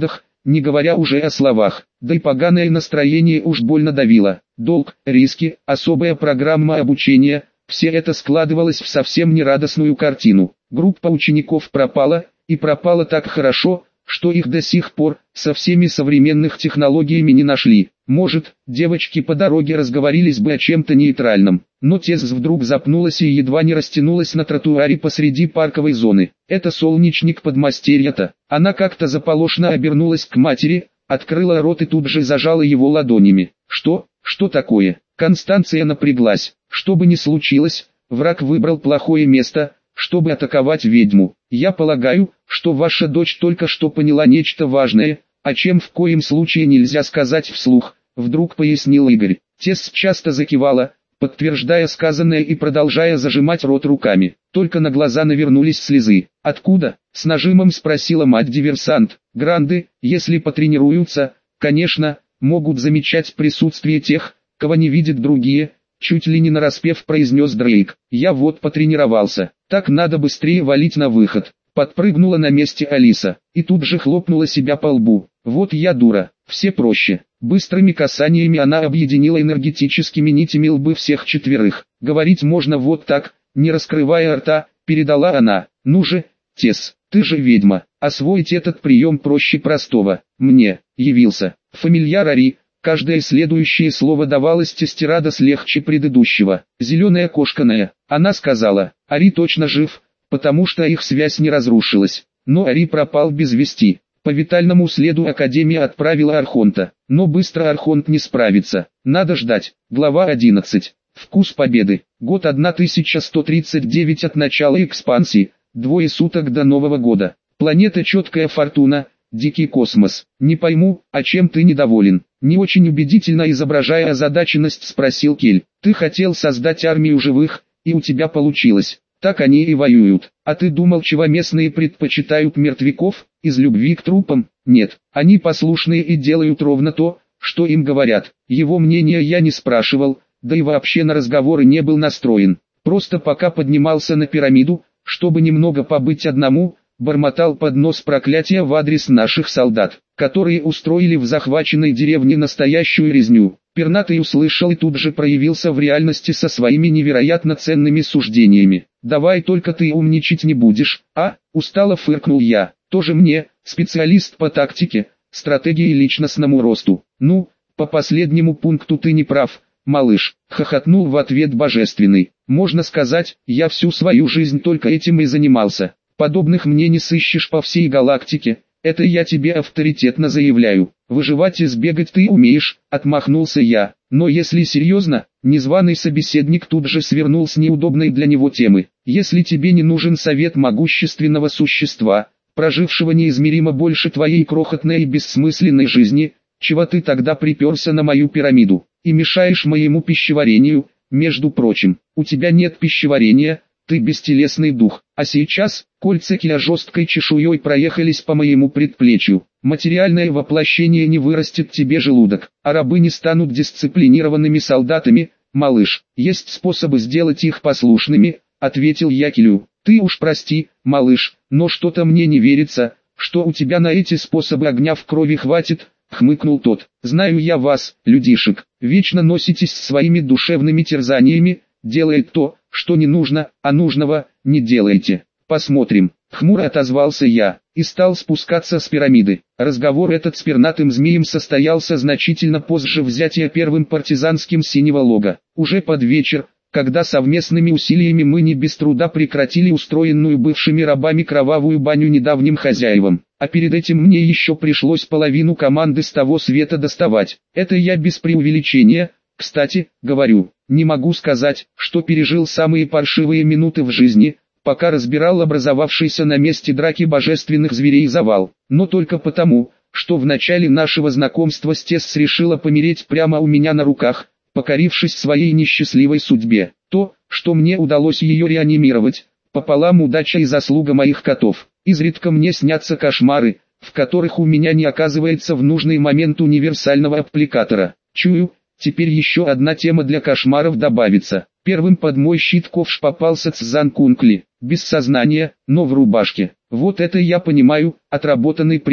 не говоря уже о словах. Да и поганое настроение уж больно давило. Долг, риски, особая программа обучения – все это складывалось в совсем нерадостную картину. Группа учеников пропала, и пропала так хорошо, что их до сих пор со всеми современных технологиями не нашли. Может, девочки по дороге разговорились бы о чем-то нейтральном, но Тесс вдруг запнулась и едва не растянулась на тротуаре посреди парковой зоны. Это солнечник подмастерья-то. Она как-то заполошно обернулась к матери, открыла рот и тут же зажала его ладонями. Что? Что такое? Констанция напряглась. Что бы ни случилось, враг выбрал плохое место, чтобы атаковать ведьму. Я полагаю, что ваша дочь только что поняла нечто важное, о чем в коем случае нельзя сказать вслух, вдруг пояснил Игорь. Тесс часто закивала, подтверждая сказанное и продолжая зажимать рот руками. Только на глаза навернулись слезы. «Откуда?» — с нажимом спросила мать-диверсант. «Гранды, если потренируются, конечно, могут замечать присутствие тех, кого не видят другие», — чуть ли не нараспев произнес Дрейк. «Я вот потренировался. Так надо быстрее валить на выход». Подпрыгнула на месте Алиса, и тут же хлопнула себя по лбу. «Вот я дура, все проще». Быстрыми касаниями она объединила энергетическими нитями лбы всех четверых. «Говорить можно вот так, не раскрывая рта», — передала она. «Ну же, Тесс, ты же ведьма, освоить этот прием проще простого. Мне явился фамильяр Ари». Каждое следующее слово давалось Тестерадос легче предыдущего. «Зеленая кошканая», она сказала. «Ари точно жив, потому что их связь не разрушилась. Но Ари пропал без вести. По витальному следу Академия отправила Архонта. Но быстро Архонт не справится. Надо ждать». Глава 11. Вкус победы. Год 1139 от начала экспансии. 2 суток до Нового года. Планета Четкая Фортуна. Дикий космос. «Не пойму, а чем ты недоволен?» Не очень убедительно изображая озадаченность, спросил Кель. «Ты хотел создать армию живых, и у тебя получилось. Так они и воюют. А ты думал, чего местные предпочитают мертвяков, из любви к трупам? Нет, они послушные и делают ровно то, что им говорят. Его мнения я не спрашивал, да и вообще на разговоры не был настроен. Просто пока поднимался на пирамиду, чтобы немного побыть одному, бормотал под нос проклятия в адрес наших солдат, которые устроили в захваченной деревне настоящую резню». Пернатый услышал и тут же проявился в реальности со своими невероятно ценными суждениями. «Давай только ты умничать не будешь, а?» — устало фыркнул я. «Тоже мне, специалист по тактике, стратегии и личностному росту». «Ну, по последнему пункту ты не прав, малыш», — хохотнул в ответ Божественный. «Можно сказать, я всю свою жизнь только этим и занимался. Подобных мне не сыщешь по всей галактике, это я тебе авторитетно заявляю. Выживать и сбегать ты умеешь», — отмахнулся я. «Но если серьезно», незваный собеседник тут же свернул с неудобной для него темы. «Если тебе не нужен совет могущественного существа, прожившего неизмеримо больше твоей крохотной и бессмысленной жизни, чего ты тогда приперся на мою пирамиду, и мешаешь моему пищеварению? Между прочим, у тебя нет пищеварения, ты бестелесный дух. А сейчас, кольца Киа жесткой чешуей проехались по моему предплечью. Материальное воплощение не вырастет тебе желудок, а рабы не станут дисциплинированными солдатами, малыш. Есть способы сделать их послушными», — ответил я Килю. «Ты уж прости, малыш, но что-то мне не верится, что у тебя на эти способы огня в крови хватит», — хмыкнул тот. «Знаю я вас, людишек, вечно носитесь с своими душевными терзаниями, делает то, что не нужно, а нужного не делаете. Посмотрим». Хмуро отозвался я, и стал спускаться с пирамиды. Разговор этот с пернатым змеем состоялся значительно позже взятия первым партизанским Синего Лога. Уже под вечер, когда совместными усилиями мы не без труда прекратили устроенную бывшими рабами кровавую баню недавним хозяевам. А перед этим мне еще пришлось половину команды с того света доставать. Это я без преувеличения, кстати, говорю. Не могу сказать, что пережил самые паршивые минуты в жизни, пока разбирал образовавшийся на месте драки божественных зверей завал. Но только потому, что в начале нашего знакомства Стесс решила помереть прямо у меня на руках, покорившись своей несчастливой судьбе. То, что мне удалось ее реанимировать, пополам удача и заслуга моих котов. Изредка мне снятся кошмары, в которых у меня не оказывается в нужный момент универсального аппликатора. Чую, теперь еще одна тема для кошмаров добавится. Первым под мой щит ковш попался Цзан Кункли, без сознания, но в рубашке. Вот это я понимаю, отработанный прием.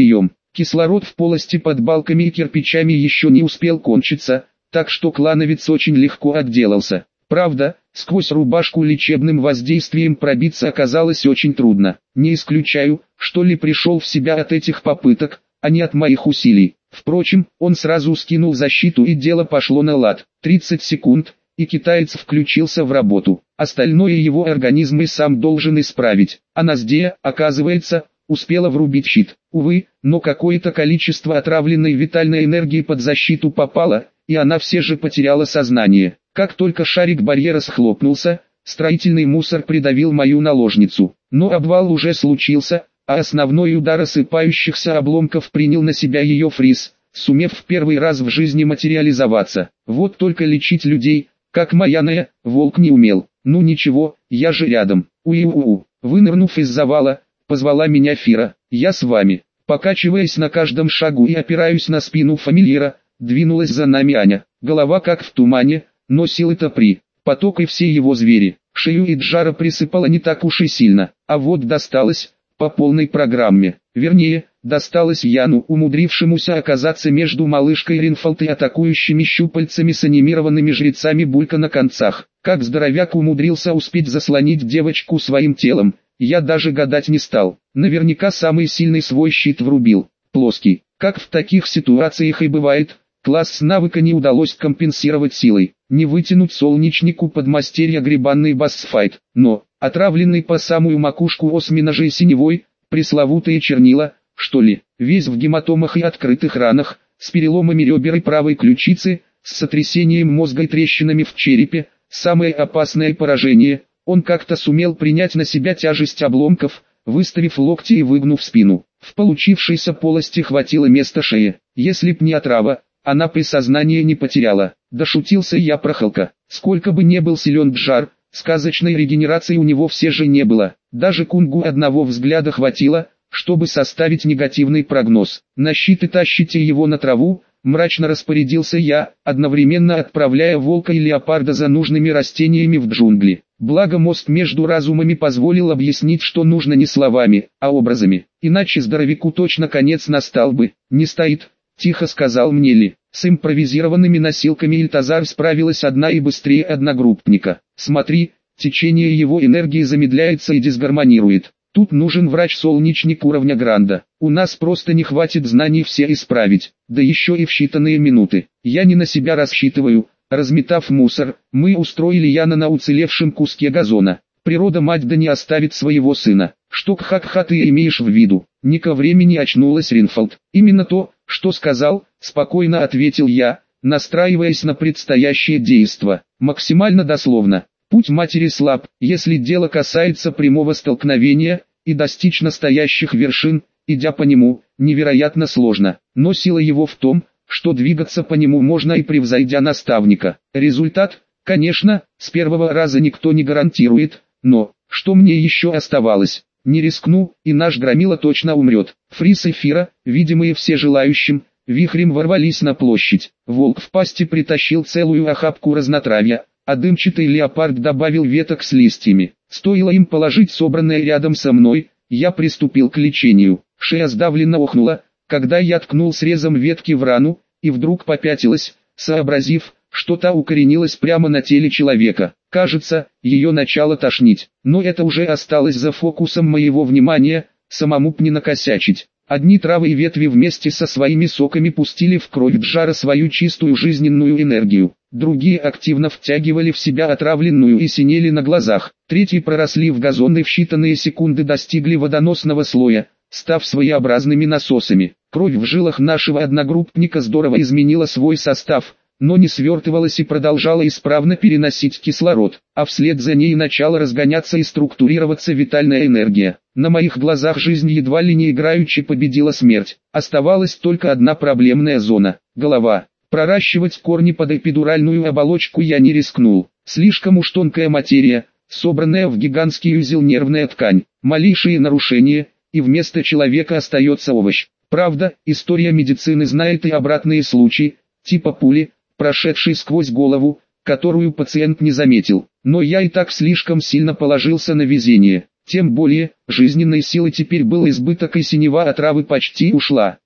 Кислород в полости под балками и кирпичами еще не успел кончиться, так что клановец очень легко отделался. Правда, сквозь рубашку лечебным воздействием пробиться оказалось очень трудно. Не исключаю, что Ли пришел в себя от этих попыток, а не от моих усилий. Впрочем, он сразу скинул защиту и дело пошло на лад. 30 секунд, и китаец включился в работу. Остальное его организм и сам должен исправить. А Наздея, оказывается, успела врубить щит. Увы, но какое-то количество отравленной витальной энергии под защиту попало, и она все же потеряла сознание. Как только шарик барьера схлопнулся, строительный мусор придавил мою наложницу. Но обвал уже случился, а основной удар осыпающихся обломков принял на себя ее фриз, сумев в первый раз в жизни материализоваться. Вот только лечить людей, как моя Нея, волк не умел. Ну ничего, я же рядом. Уи-у-у. Вынырнув из завала, позвала меня Фира. Я с вами. Покачиваясь на каждом шагу и опираюсь на спину фамильяра, двинулась за нами Аня. Голова как в тумане, но силы-то при поток и все его звери. Шею и Джара присыпала не так уж и сильно, а вот досталось по полной программе. Вернее, досталось Яну, умудрившемуся оказаться между малышкой Ринфолд и атакующими щупальцами с анимированными жрецами Булька на концах. Как здоровяк умудрился успеть заслонить девочку своим телом, я даже гадать не стал. Наверняка самый сильный свой щит врубил. Плоский. Как в таких ситуациях и бывает, класс навыка не удалось компенсировать силой. Не вытянуть солнечнику подмастерья грибанный бассфайт, но, отравленный по самую макушку осьминожей синевой, пресловутые чернила, что ли, весь в гематомах и открытых ранах, с переломами ребер и правой ключицы, с сотрясением мозга и трещинами в черепе, самое опасное поражение, он как-то сумел принять на себя тяжесть обломков, выставив локти и выгнув спину. В получившейся полости хватило места шеи, если б не отрава, она при сознании не потеряла. Дошутился я про Халка. Сколько бы не был силен Джар, сказочной регенерации у него все же не было. Даже Кунгу одного взгляда хватило, чтобы составить негативный прогноз. На щит и тащите его на траву, мрачно распорядился я, одновременно отправляя волка и леопарда за нужными растениями в джунгли. Благо мост между разумами позволил объяснить, что нужно не словами, а образами. Иначе здоровяку точно конец настал бы. Не стоит. Тихо сказал мне Ли. С импровизированными носилками Ильтазар справилась одна и быстрее одногруппника. Смотри, течение его энергии замедляется и дисгармонирует. Тут нужен врач-солнечник уровня Гранда. У нас просто не хватит знаний все исправить, да еще и в считанные минуты. Я не на себя рассчитываю. Разметав мусор, мы устроили Яна на уцелевшем куске газона. Природа мать да не оставит своего сына. Что кха-кха ты имеешь в виду? Не ко времени очнулась Ринфолд. Именно то, что сказал, спокойно ответил я, настраиваясь на предстоящее действо. Максимально дословно. Путь матери слаб, если дело касается прямого столкновения, и достичь настоящих вершин, идя по нему, невероятно сложно. Но сила его в том, что двигаться по нему можно и превзойдя наставника. Результат, конечно, с первого раза никто не гарантирует, но, что мне еще оставалось? Не рискну, и наш громила точно умрет. Фрис и Фира, видимые все желающим, вихрем ворвались на площадь. Волк в пасти притащил целую охапку разнотравья, а дымчатый леопард добавил веток с листьями. Стоило им положить собранное рядом со мной, я приступил к лечению. Шея сдавленно охнула, когда я ткнул срезом ветки в рану, и вдруг попятилась, сообразив, что та укоренилась прямо на теле человека. Кажется, ее начало тошнить, но это уже осталось за фокусом моего внимания, самому б не накосячить. Одни травы и ветви вместе со своими соками пустили в кровь Джара свою чистую жизненную энергию. Другие активно втягивали в себя отравленную и синели на глазах. Третьи проросли в газон и в считанные секунды достигли водоносного слоя, став своеобразными насосами. Кровь в жилах нашего одногруппника здорово изменила свой состав, но не свертывалась и продолжала исправно переносить кислород, а вслед за ней начала разгоняться и структурироваться витальная энергия. На моих глазах жизнь едва ли не играючи победила смерть. Оставалась только одна проблемная зона – голова. Проращивать корни под эпидуральную оболочку я не рискнул. Слишком уж тонкая материя, собранная в гигантский узел нервная ткань. Малейшие нарушения, и вместо человека остается овощ. Правда, история медицины знает и обратные случаи, типа пули, прошедшей сквозь голову, которую пациент не заметил. Но я и так слишком сильно положился на везение. Тем более, жизненной силы теперь был избыток и синева отравы почти ушла.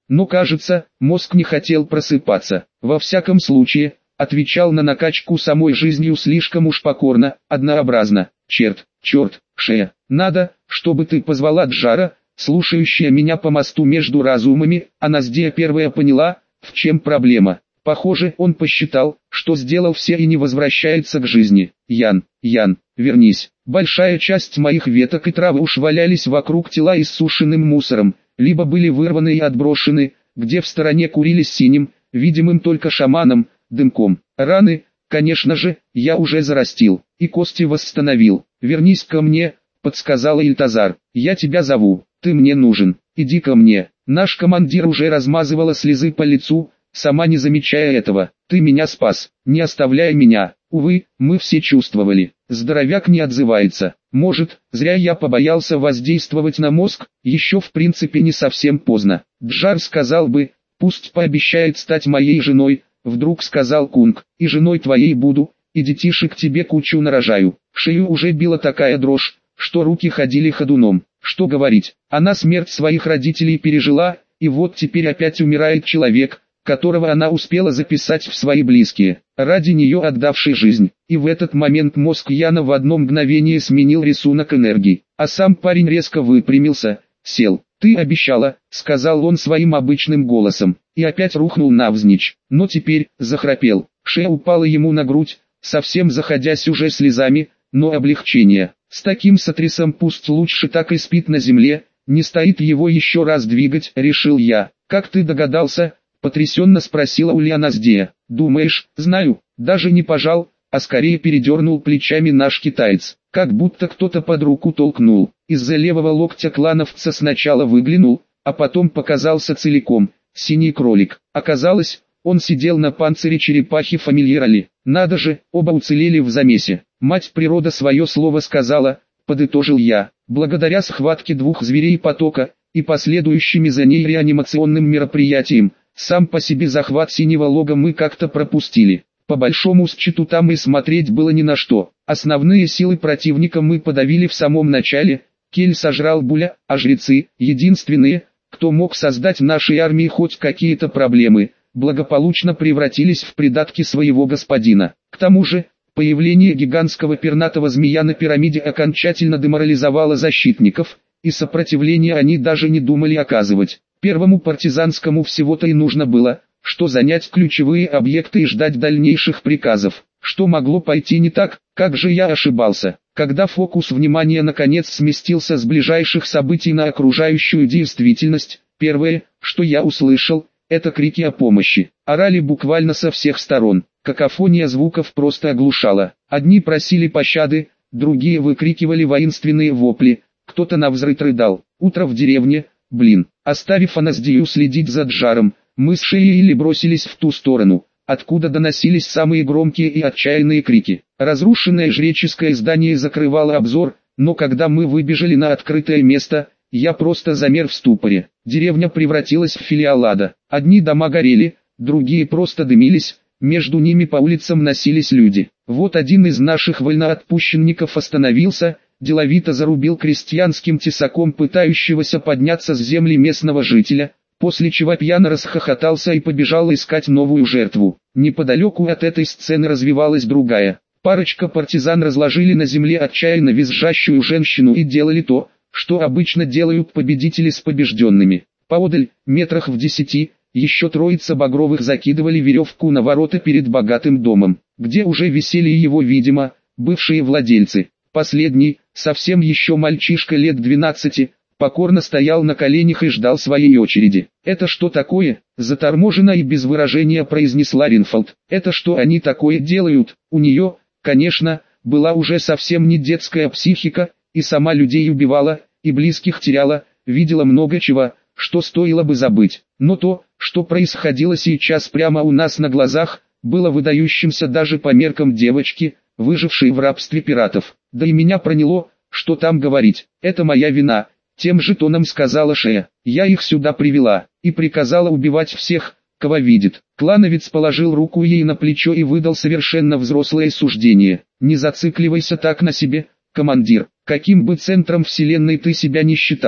но кажется, мозг не хотел просыпаться. Во всяком случае, отвечал на накачку самой жизнью слишком уж покорно, однообразно. Черт, Шея, надо, чтобы ты позвала Джара, слушающая меня по мосту между разумами. А Наздия первая поняла, в чем проблема. Похоже, он посчитал, что сделал все и не возвращается к жизни. Ян, вернись. Большая часть моих веток и травы уж валялись вокруг тела иссушенным мусором, либо были вырваны и отброшены, где в стороне курились синим, видимым только шаманом, дымком. Раны, конечно же, я уже зарастил, и кости восстановил. «Вернись ко мне», — подсказала Ильтазар. «Я тебя зову, ты мне нужен, иди ко мне». Наш командир уже размазывала слезы по лицу, сама не замечая этого. «Ты меня спас, не оставляй меня». Увы, мы все чувствовали. Здоровяк не отзывается. Может, зря я побоялся воздействовать на мозг, еще в принципе не совсем поздно. Джар сказал бы, пусть пообещает стать моей женой, вдруг сказал Кунг, и женой твоей буду, и детишек тебе кучу нарожаю. Шею уже била такая дрожь, что руки ходили ходуном. Что говорить, она смерть своих родителей пережила, и вот теперь опять умирает человек, которого она успела записать в свои близкие, ради нее отдавший жизнь. И в этот момент мозг Яна в одно мгновение сменил рисунок энергии, а сам парень резко выпрямился, сел. «Ты обещала», — сказал он своим обычным голосом, и опять рухнул навзничь, но теперь захрапел. Шея упала ему на грудь, совсем заходясь уже слезами, но облегчение. С таким сотрясом пусть лучше так и спит на земле, не стоит его еще раз двигать, решил я. «Как ты догадался?» — потрясенно спросила Ульяназдия. «Думаешь, знаю?» Даже не пожал, а скорее передернул плечами наш китаец, как будто кто-то под руку толкнул. Из-за левого локтя клановца сначала выглянул, а потом показался целиком, синий кролик. Оказалось, он сидел на панцире черепахи фамильярали. Надо же, оба уцелели в замесе. Мать природа свое слово сказала, подытожил я. Благодаря схватке двух зверей потока и последующими за ней реанимационным мероприятиям, сам по себе захват синего лога мы как-то пропустили. По большому счету там и смотреть было ни на что. Основные силы противника мы подавили в самом начале. Кель сожрал Буля, а жрецы, единственные, кто мог создать в нашей армии хоть какие-то проблемы, благополучно превратились в придатки своего господина. К тому же, появление гигантского пернатого змея на пирамиде окончательно деморализовало защитников, и сопротивление они даже не думали оказывать. Первому партизанскому всего-то и нужно было, что занять ключевые объекты и ждать дальнейших приказов. Что могло пойти не так, как же я ошибался? Когда фокус внимания наконец сместился с ближайших событий на окружающую действительность, первое, что я услышал, это крики о помощи. Орали буквально со всех сторон. Какофония звуков просто оглушала. Одни просили пощады, другие выкрикивали воинственные вопли, кто-то навзрыд рыдал. Утро в деревне, блин. Оставив Аназдию следить за Джаром, мы с Шеей бросились в ту сторону, откуда доносились самые громкие и отчаянные крики. Разрушенное жреческое здание закрывало обзор, но когда мы выбежали на открытое место, я просто замер в ступоре. Деревня превратилась в филиал ада. Одни дома горели, другие просто дымились, между ними по улицам носились люди. Вот один из наших вольноотпущенников остановился, деловито зарубил крестьянским тесаком пытающегося подняться с земли местного жителя, после чего пьяно расхохотался и побежал искать новую жертву. Неподалеку от этой сцены развивалась другая. Парочка партизан разложили на земле отчаянно визжащую женщину и делали то, что обычно делают победители с побежденными. Поодаль, метрах в 10, еще троица багровых закидывали веревку на ворота перед богатым домом, где уже висели его, видимо, бывшие владельцы. Последний, совсем еще мальчишка лет 12, покорно стоял на коленях и ждал своей очереди. «Это что такое?» – заторможенно и без выражения произнесла Ринфолд. «Это что они такое делают?» У нее, конечно, была уже совсем не детская психика, и сама людей убивала, и близких теряла, видела много чего, что стоило бы забыть. Но то, что происходило сейчас прямо у нас на глазах, было выдающимся даже по меркам девочки, выжившей в рабстве пиратов. Да и меня проняло, что там говорить. «Это моя вина», — тем же тоном сказала Шея. «Я их сюда привела, и приказала убивать всех, кого видит». Клановец положил руку ей на плечо и выдал совершенно взрослое суждение. «Не зацикливайся так на себе, командир. Каким бы центром вселенной ты себя не считала,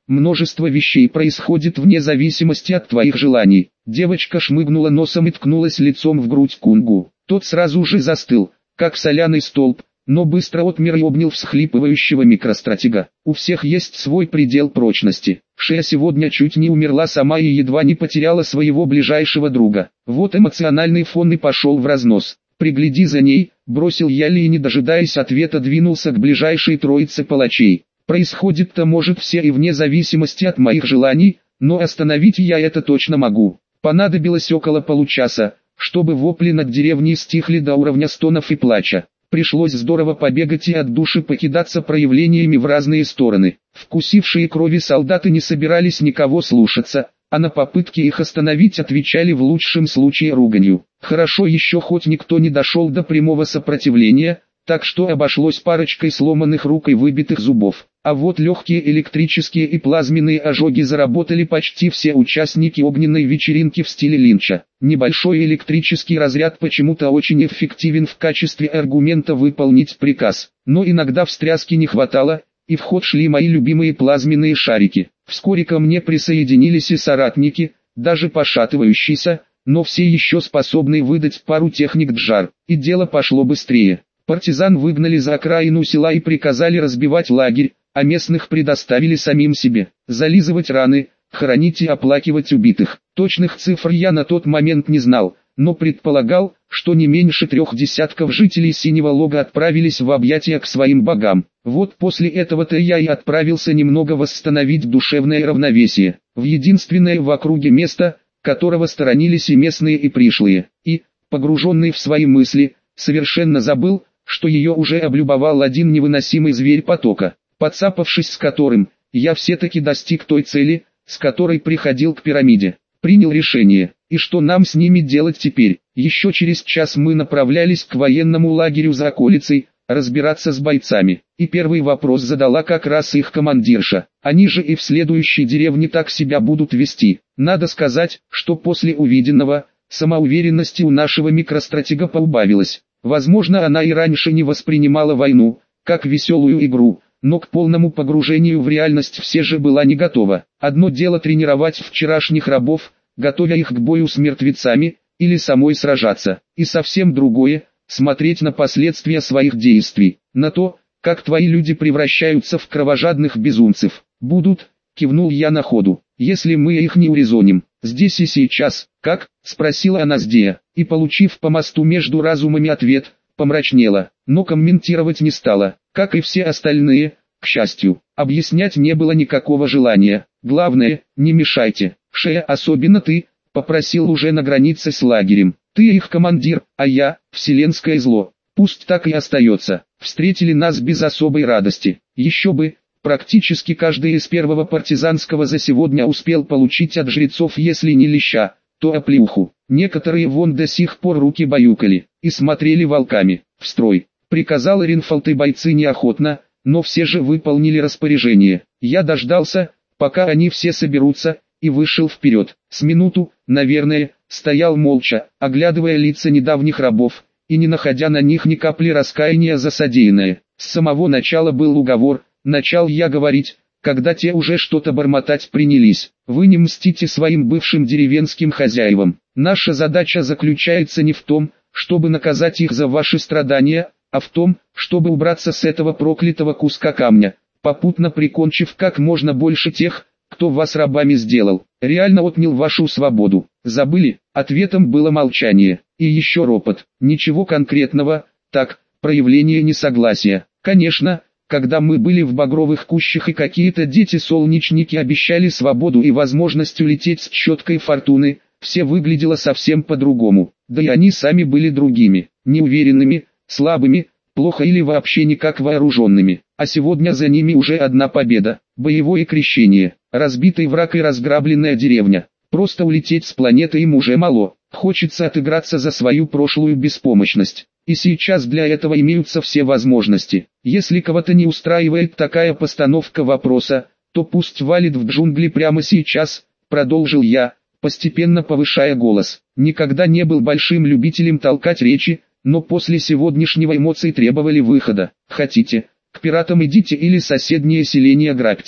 Множество вещей происходит вне зависимости от твоих желаний. Девочка шмыгнула носом и ткнулась лицом в грудь Кунгу. Тот сразу же застыл, как соляный столб, но быстро отмер и обнял всхлипывающего микростратега. У всех есть свой предел прочности. Шея сегодня чуть не умерла сама и едва не потеряла своего ближайшего друга. Вот эмоциональный фон и пошел в разнос. «Пригляди за ней», бросил я Ли и, не дожидаясь ответа, двинулся к ближайшей троице палачей. Происходит-то может все и вне зависимости от моих желаний, но остановить я это точно могу. Понадобилось около получаса, чтобы вопли над деревней стихли до уровня стонов и плача. Пришлось здорово побегать и от души покидаться проявлениями в разные стороны. Вкусившие крови солдаты не собирались никого слушаться, а на попытки их остановить отвечали в лучшем случае руганью. Хорошо еще хоть никто не дошел до прямого сопротивления, так что обошлось парочкой сломанных рук и выбитых зубов. А вот легкие электрические и плазменные ожоги заработали почти все участники огненной вечеринки в стиле Линча. Небольшой электрический разряд почему-то очень эффективен в качестве аргумента выполнить приказ. Но иногда встряски не хватало, и в ход шли мои любимые плазменные шарики. Вскоре ко мне присоединились и соратники, даже пошатывающиеся, но все еще способные выдать пару техник джар, и дело пошло быстрее. Партизан выгнали за окраину села и приказали разбивать лагерь, а местных предоставили самим себе, зализывать раны, хоронить и оплакивать убитых. Точных цифр я на тот момент не знал, но предполагал, что не меньше 3 десятков жителей Синего Лога отправились в объятия к своим богам. Вот после этого-то я и отправился немного восстановить душевное равновесие, в единственное в округе место, которого сторонились и местные и пришлые, и, погруженный в свои мысли, совершенно забыл, что ее уже облюбовал один невыносимый зверь потока, подцапавшись с которым, я все-таки достиг той цели, с которой приходил к пирамиде. Принял решение, и что нам с ними делать теперь? Еще через час мы направлялись к военному лагерю за околицей, разбираться с бойцами, и первый вопрос задала как раз их командирша. Они же и в следующей деревне так себя будут вести. Надо сказать, что после увиденного, самоуверенности у нашего микростратега поубавилось. Возможно, она и раньше не воспринимала войну, как веселую игру, но к полному погружению в реальность все же была не готова. Одно дело тренировать вчерашних рабов, готовя их к бою с мертвецами, или самой сражаться, и совсем другое – смотреть на последствия своих действий, на то, как твои люди превращаются в кровожадных безумцев. «Будут», – кивнул я на ходу, – «если мы их не урезоним, здесь и сейчас». «Как?» – спросила Аназдея, и, получив по мосту между разумами ответ, помрачнела, но комментировать не стала, как и все остальные, к счастью. Объяснять не было никакого желания. «Главное, не мешайте, Шея, особенно ты», – попросил уже на границе с лагерем. «Ты их командир, а я – вселенское зло. Пусть так и остается». Встретили нас без особой радости. Еще бы, практически каждый из первого партизанского за сегодня успел получить от жрецов, если не леща, то оплеуху. Некоторые вон до сих пор руки баюкали и смотрели волками. «В строй», — приказал Ринфолд, и бойцы неохотно, но все же выполнили распоряжение. Я дождался, пока они все соберутся, и вышел вперед. С минуту, наверное, стоял молча, оглядывая лица недавних рабов, и не находя на них ни капли раскаяния за содеянное. С самого начала был уговор, начал я говорить, когда те уже что-то бормотать принялись. «Вы не мстите своим бывшим деревенским хозяевам. Наша задача заключается не в том, чтобы наказать их за ваши страдания, а в том, чтобы убраться с этого проклятого куска камня, попутно прикончив как можно больше тех, кто вас рабами сделал, реально отнял вашу свободу». Забыли? Ответом было молчание, и еще ропот. Ничего конкретного, так, проявление несогласия. Конечно, когда мы были в багровых кущах и какие-то дети-солнечники обещали свободу и возможность улететь с щеткой фортуны, все выглядело совсем по-другому. Да и они сами были другими, неуверенными, слабыми, плохо или вообще никак вооруженными. А сегодня за ними уже одна победа, боевое крещение, разбитый враг и разграбленная деревня. Просто улететь с планеты им уже мало, хочется отыграться за свою прошлую беспомощность. И сейчас для этого имеются все возможности. Если кого-то не устраивает такая постановка вопроса, то пусть валит в джунгли прямо сейчас, продолжил я, постепенно повышая голос. Никогда не был большим любителем толкать речи, но после сегодняшнего эмоции требовали выхода. Хотите, к пиратам идите или соседние селения грабьте.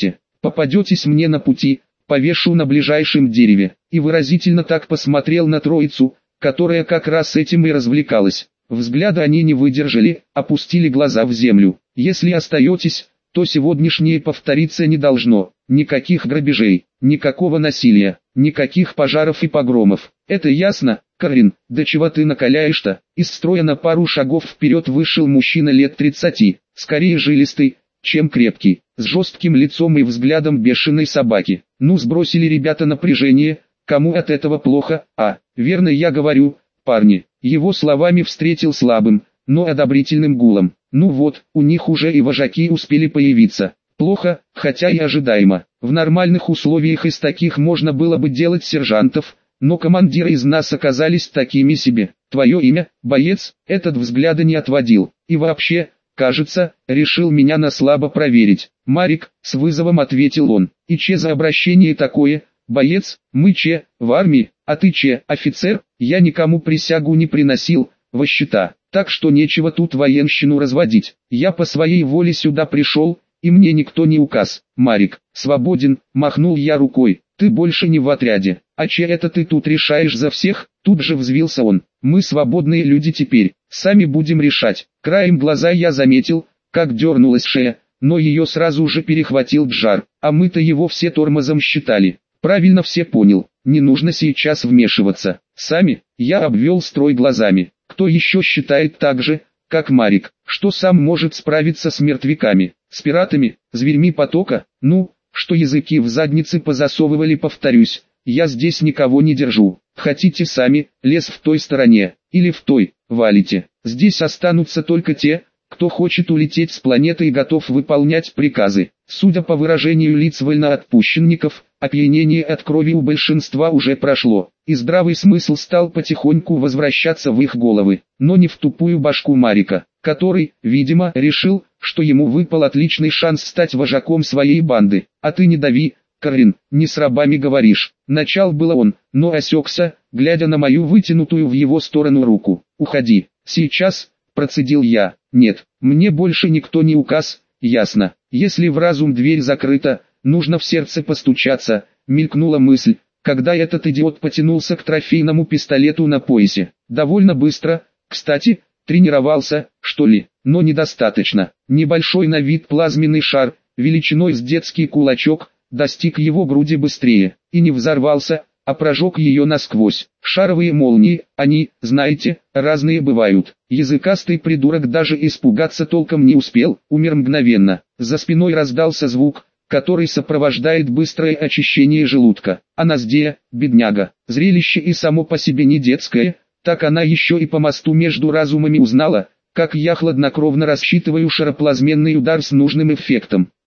Попадетесь мне на пути, повешу на ближайшем дереве». И выразительно так посмотрел на троицу, которая как раз этим и развлекалась. Взгляда они не выдержали, опустили глаза в землю. «Если остаетесь, то сегодняшнее повториться не должно. Никаких грабежей, никакого насилия, никаких пожаров и погромов. Это ясно, Карин? Да чего ты накаляешь-то?» Из строя на пару шагов вперед вышел мужчина лет 30, скорее жилистый, чем крепкий, с жестким лицом и взглядом бешеной собаки. «Ну, сбросили ребята напряжение, кому от этого плохо, а? Верно я говорю, парни». Его словами встретил слабым, но одобрительным гулом. «Ну вот, у них уже и вожаки успели появиться». Плохо, хотя и ожидаемо. В нормальных условиях из таких можно было бы делать сержантов, но командиры из нас оказались такими себе. «Твое имя, боец?» Этот взгляда не отводил. И вообще, кажется, решил меня на слабо проверить. «Марик», с вызовом ответил он. «И че за обращение такое, боец? Мы че, в армии, а ты че, офицер?» «Я никому присягу не приносил, во счета, так что нечего тут военщину разводить. Я по своей воле сюда пришел, и мне никто не указ». «Марик, свободен», махнул я рукой. «Ты больше не в отряде. А че это ты тут решаешь за всех?» Тут же взвился он. «Мы свободные люди теперь, сами будем решать». Краем глаза я заметил, как дернулась шея, но ее сразу же перехватил Джар. А мы-то его все тормозом считали. Правильно все понял, не нужно сейчас вмешиваться. Сами, я обвел строй глазами. Кто еще считает так же, как Марик, что сам может справиться с мертвяками, с пиратами, зверьми потока? Ну, что языки в задницы позасовывали, повторюсь, я здесь никого не держу. Хотите сами, лес в той стороне, или в той, валите. Здесь останутся только те, кто хочет улететь с планеты и готов выполнять приказы. Судя по выражению лиц вольноотпущенников, опьянение от крови у большинства уже прошло, и здравый смысл стал потихоньку возвращаться в их головы, но не в тупую башку Марика, который, видимо, решил, что ему выпал отличный шанс стать вожаком своей банды. «А ты не дави, Карин, не с рабами говоришь». Начал было он, но осекся, глядя на мою вытянутую в его сторону руку. «Уходи, сейчас», процедил я. «Нет, мне больше никто не указ, ясно. Если в разум дверь закрыта, нужно в сердце постучаться», мелькнула мысль, когда этот идиот потянулся к трофейному пистолету на поясе. Довольно быстро, кстати, тренировался, что ли, но недостаточно. Небольшой на вид плазменный шар, величиной с детский кулачок, достиг его груди быстрее, и не взорвался, а прожег ее насквозь. Шаровые молнии, они, знаете, разные бывают. Языкастый придурок даже испугаться толком не успел, умер мгновенно. За спиной раздался звук, который сопровождает быстрое очищение желудка. Аназдея, бедняга, зрелище и само по себе не детское, так она еще и по мосту между разумами узнала, как я хладнокровно рассчитываю шароплазменный удар с нужным эффектом.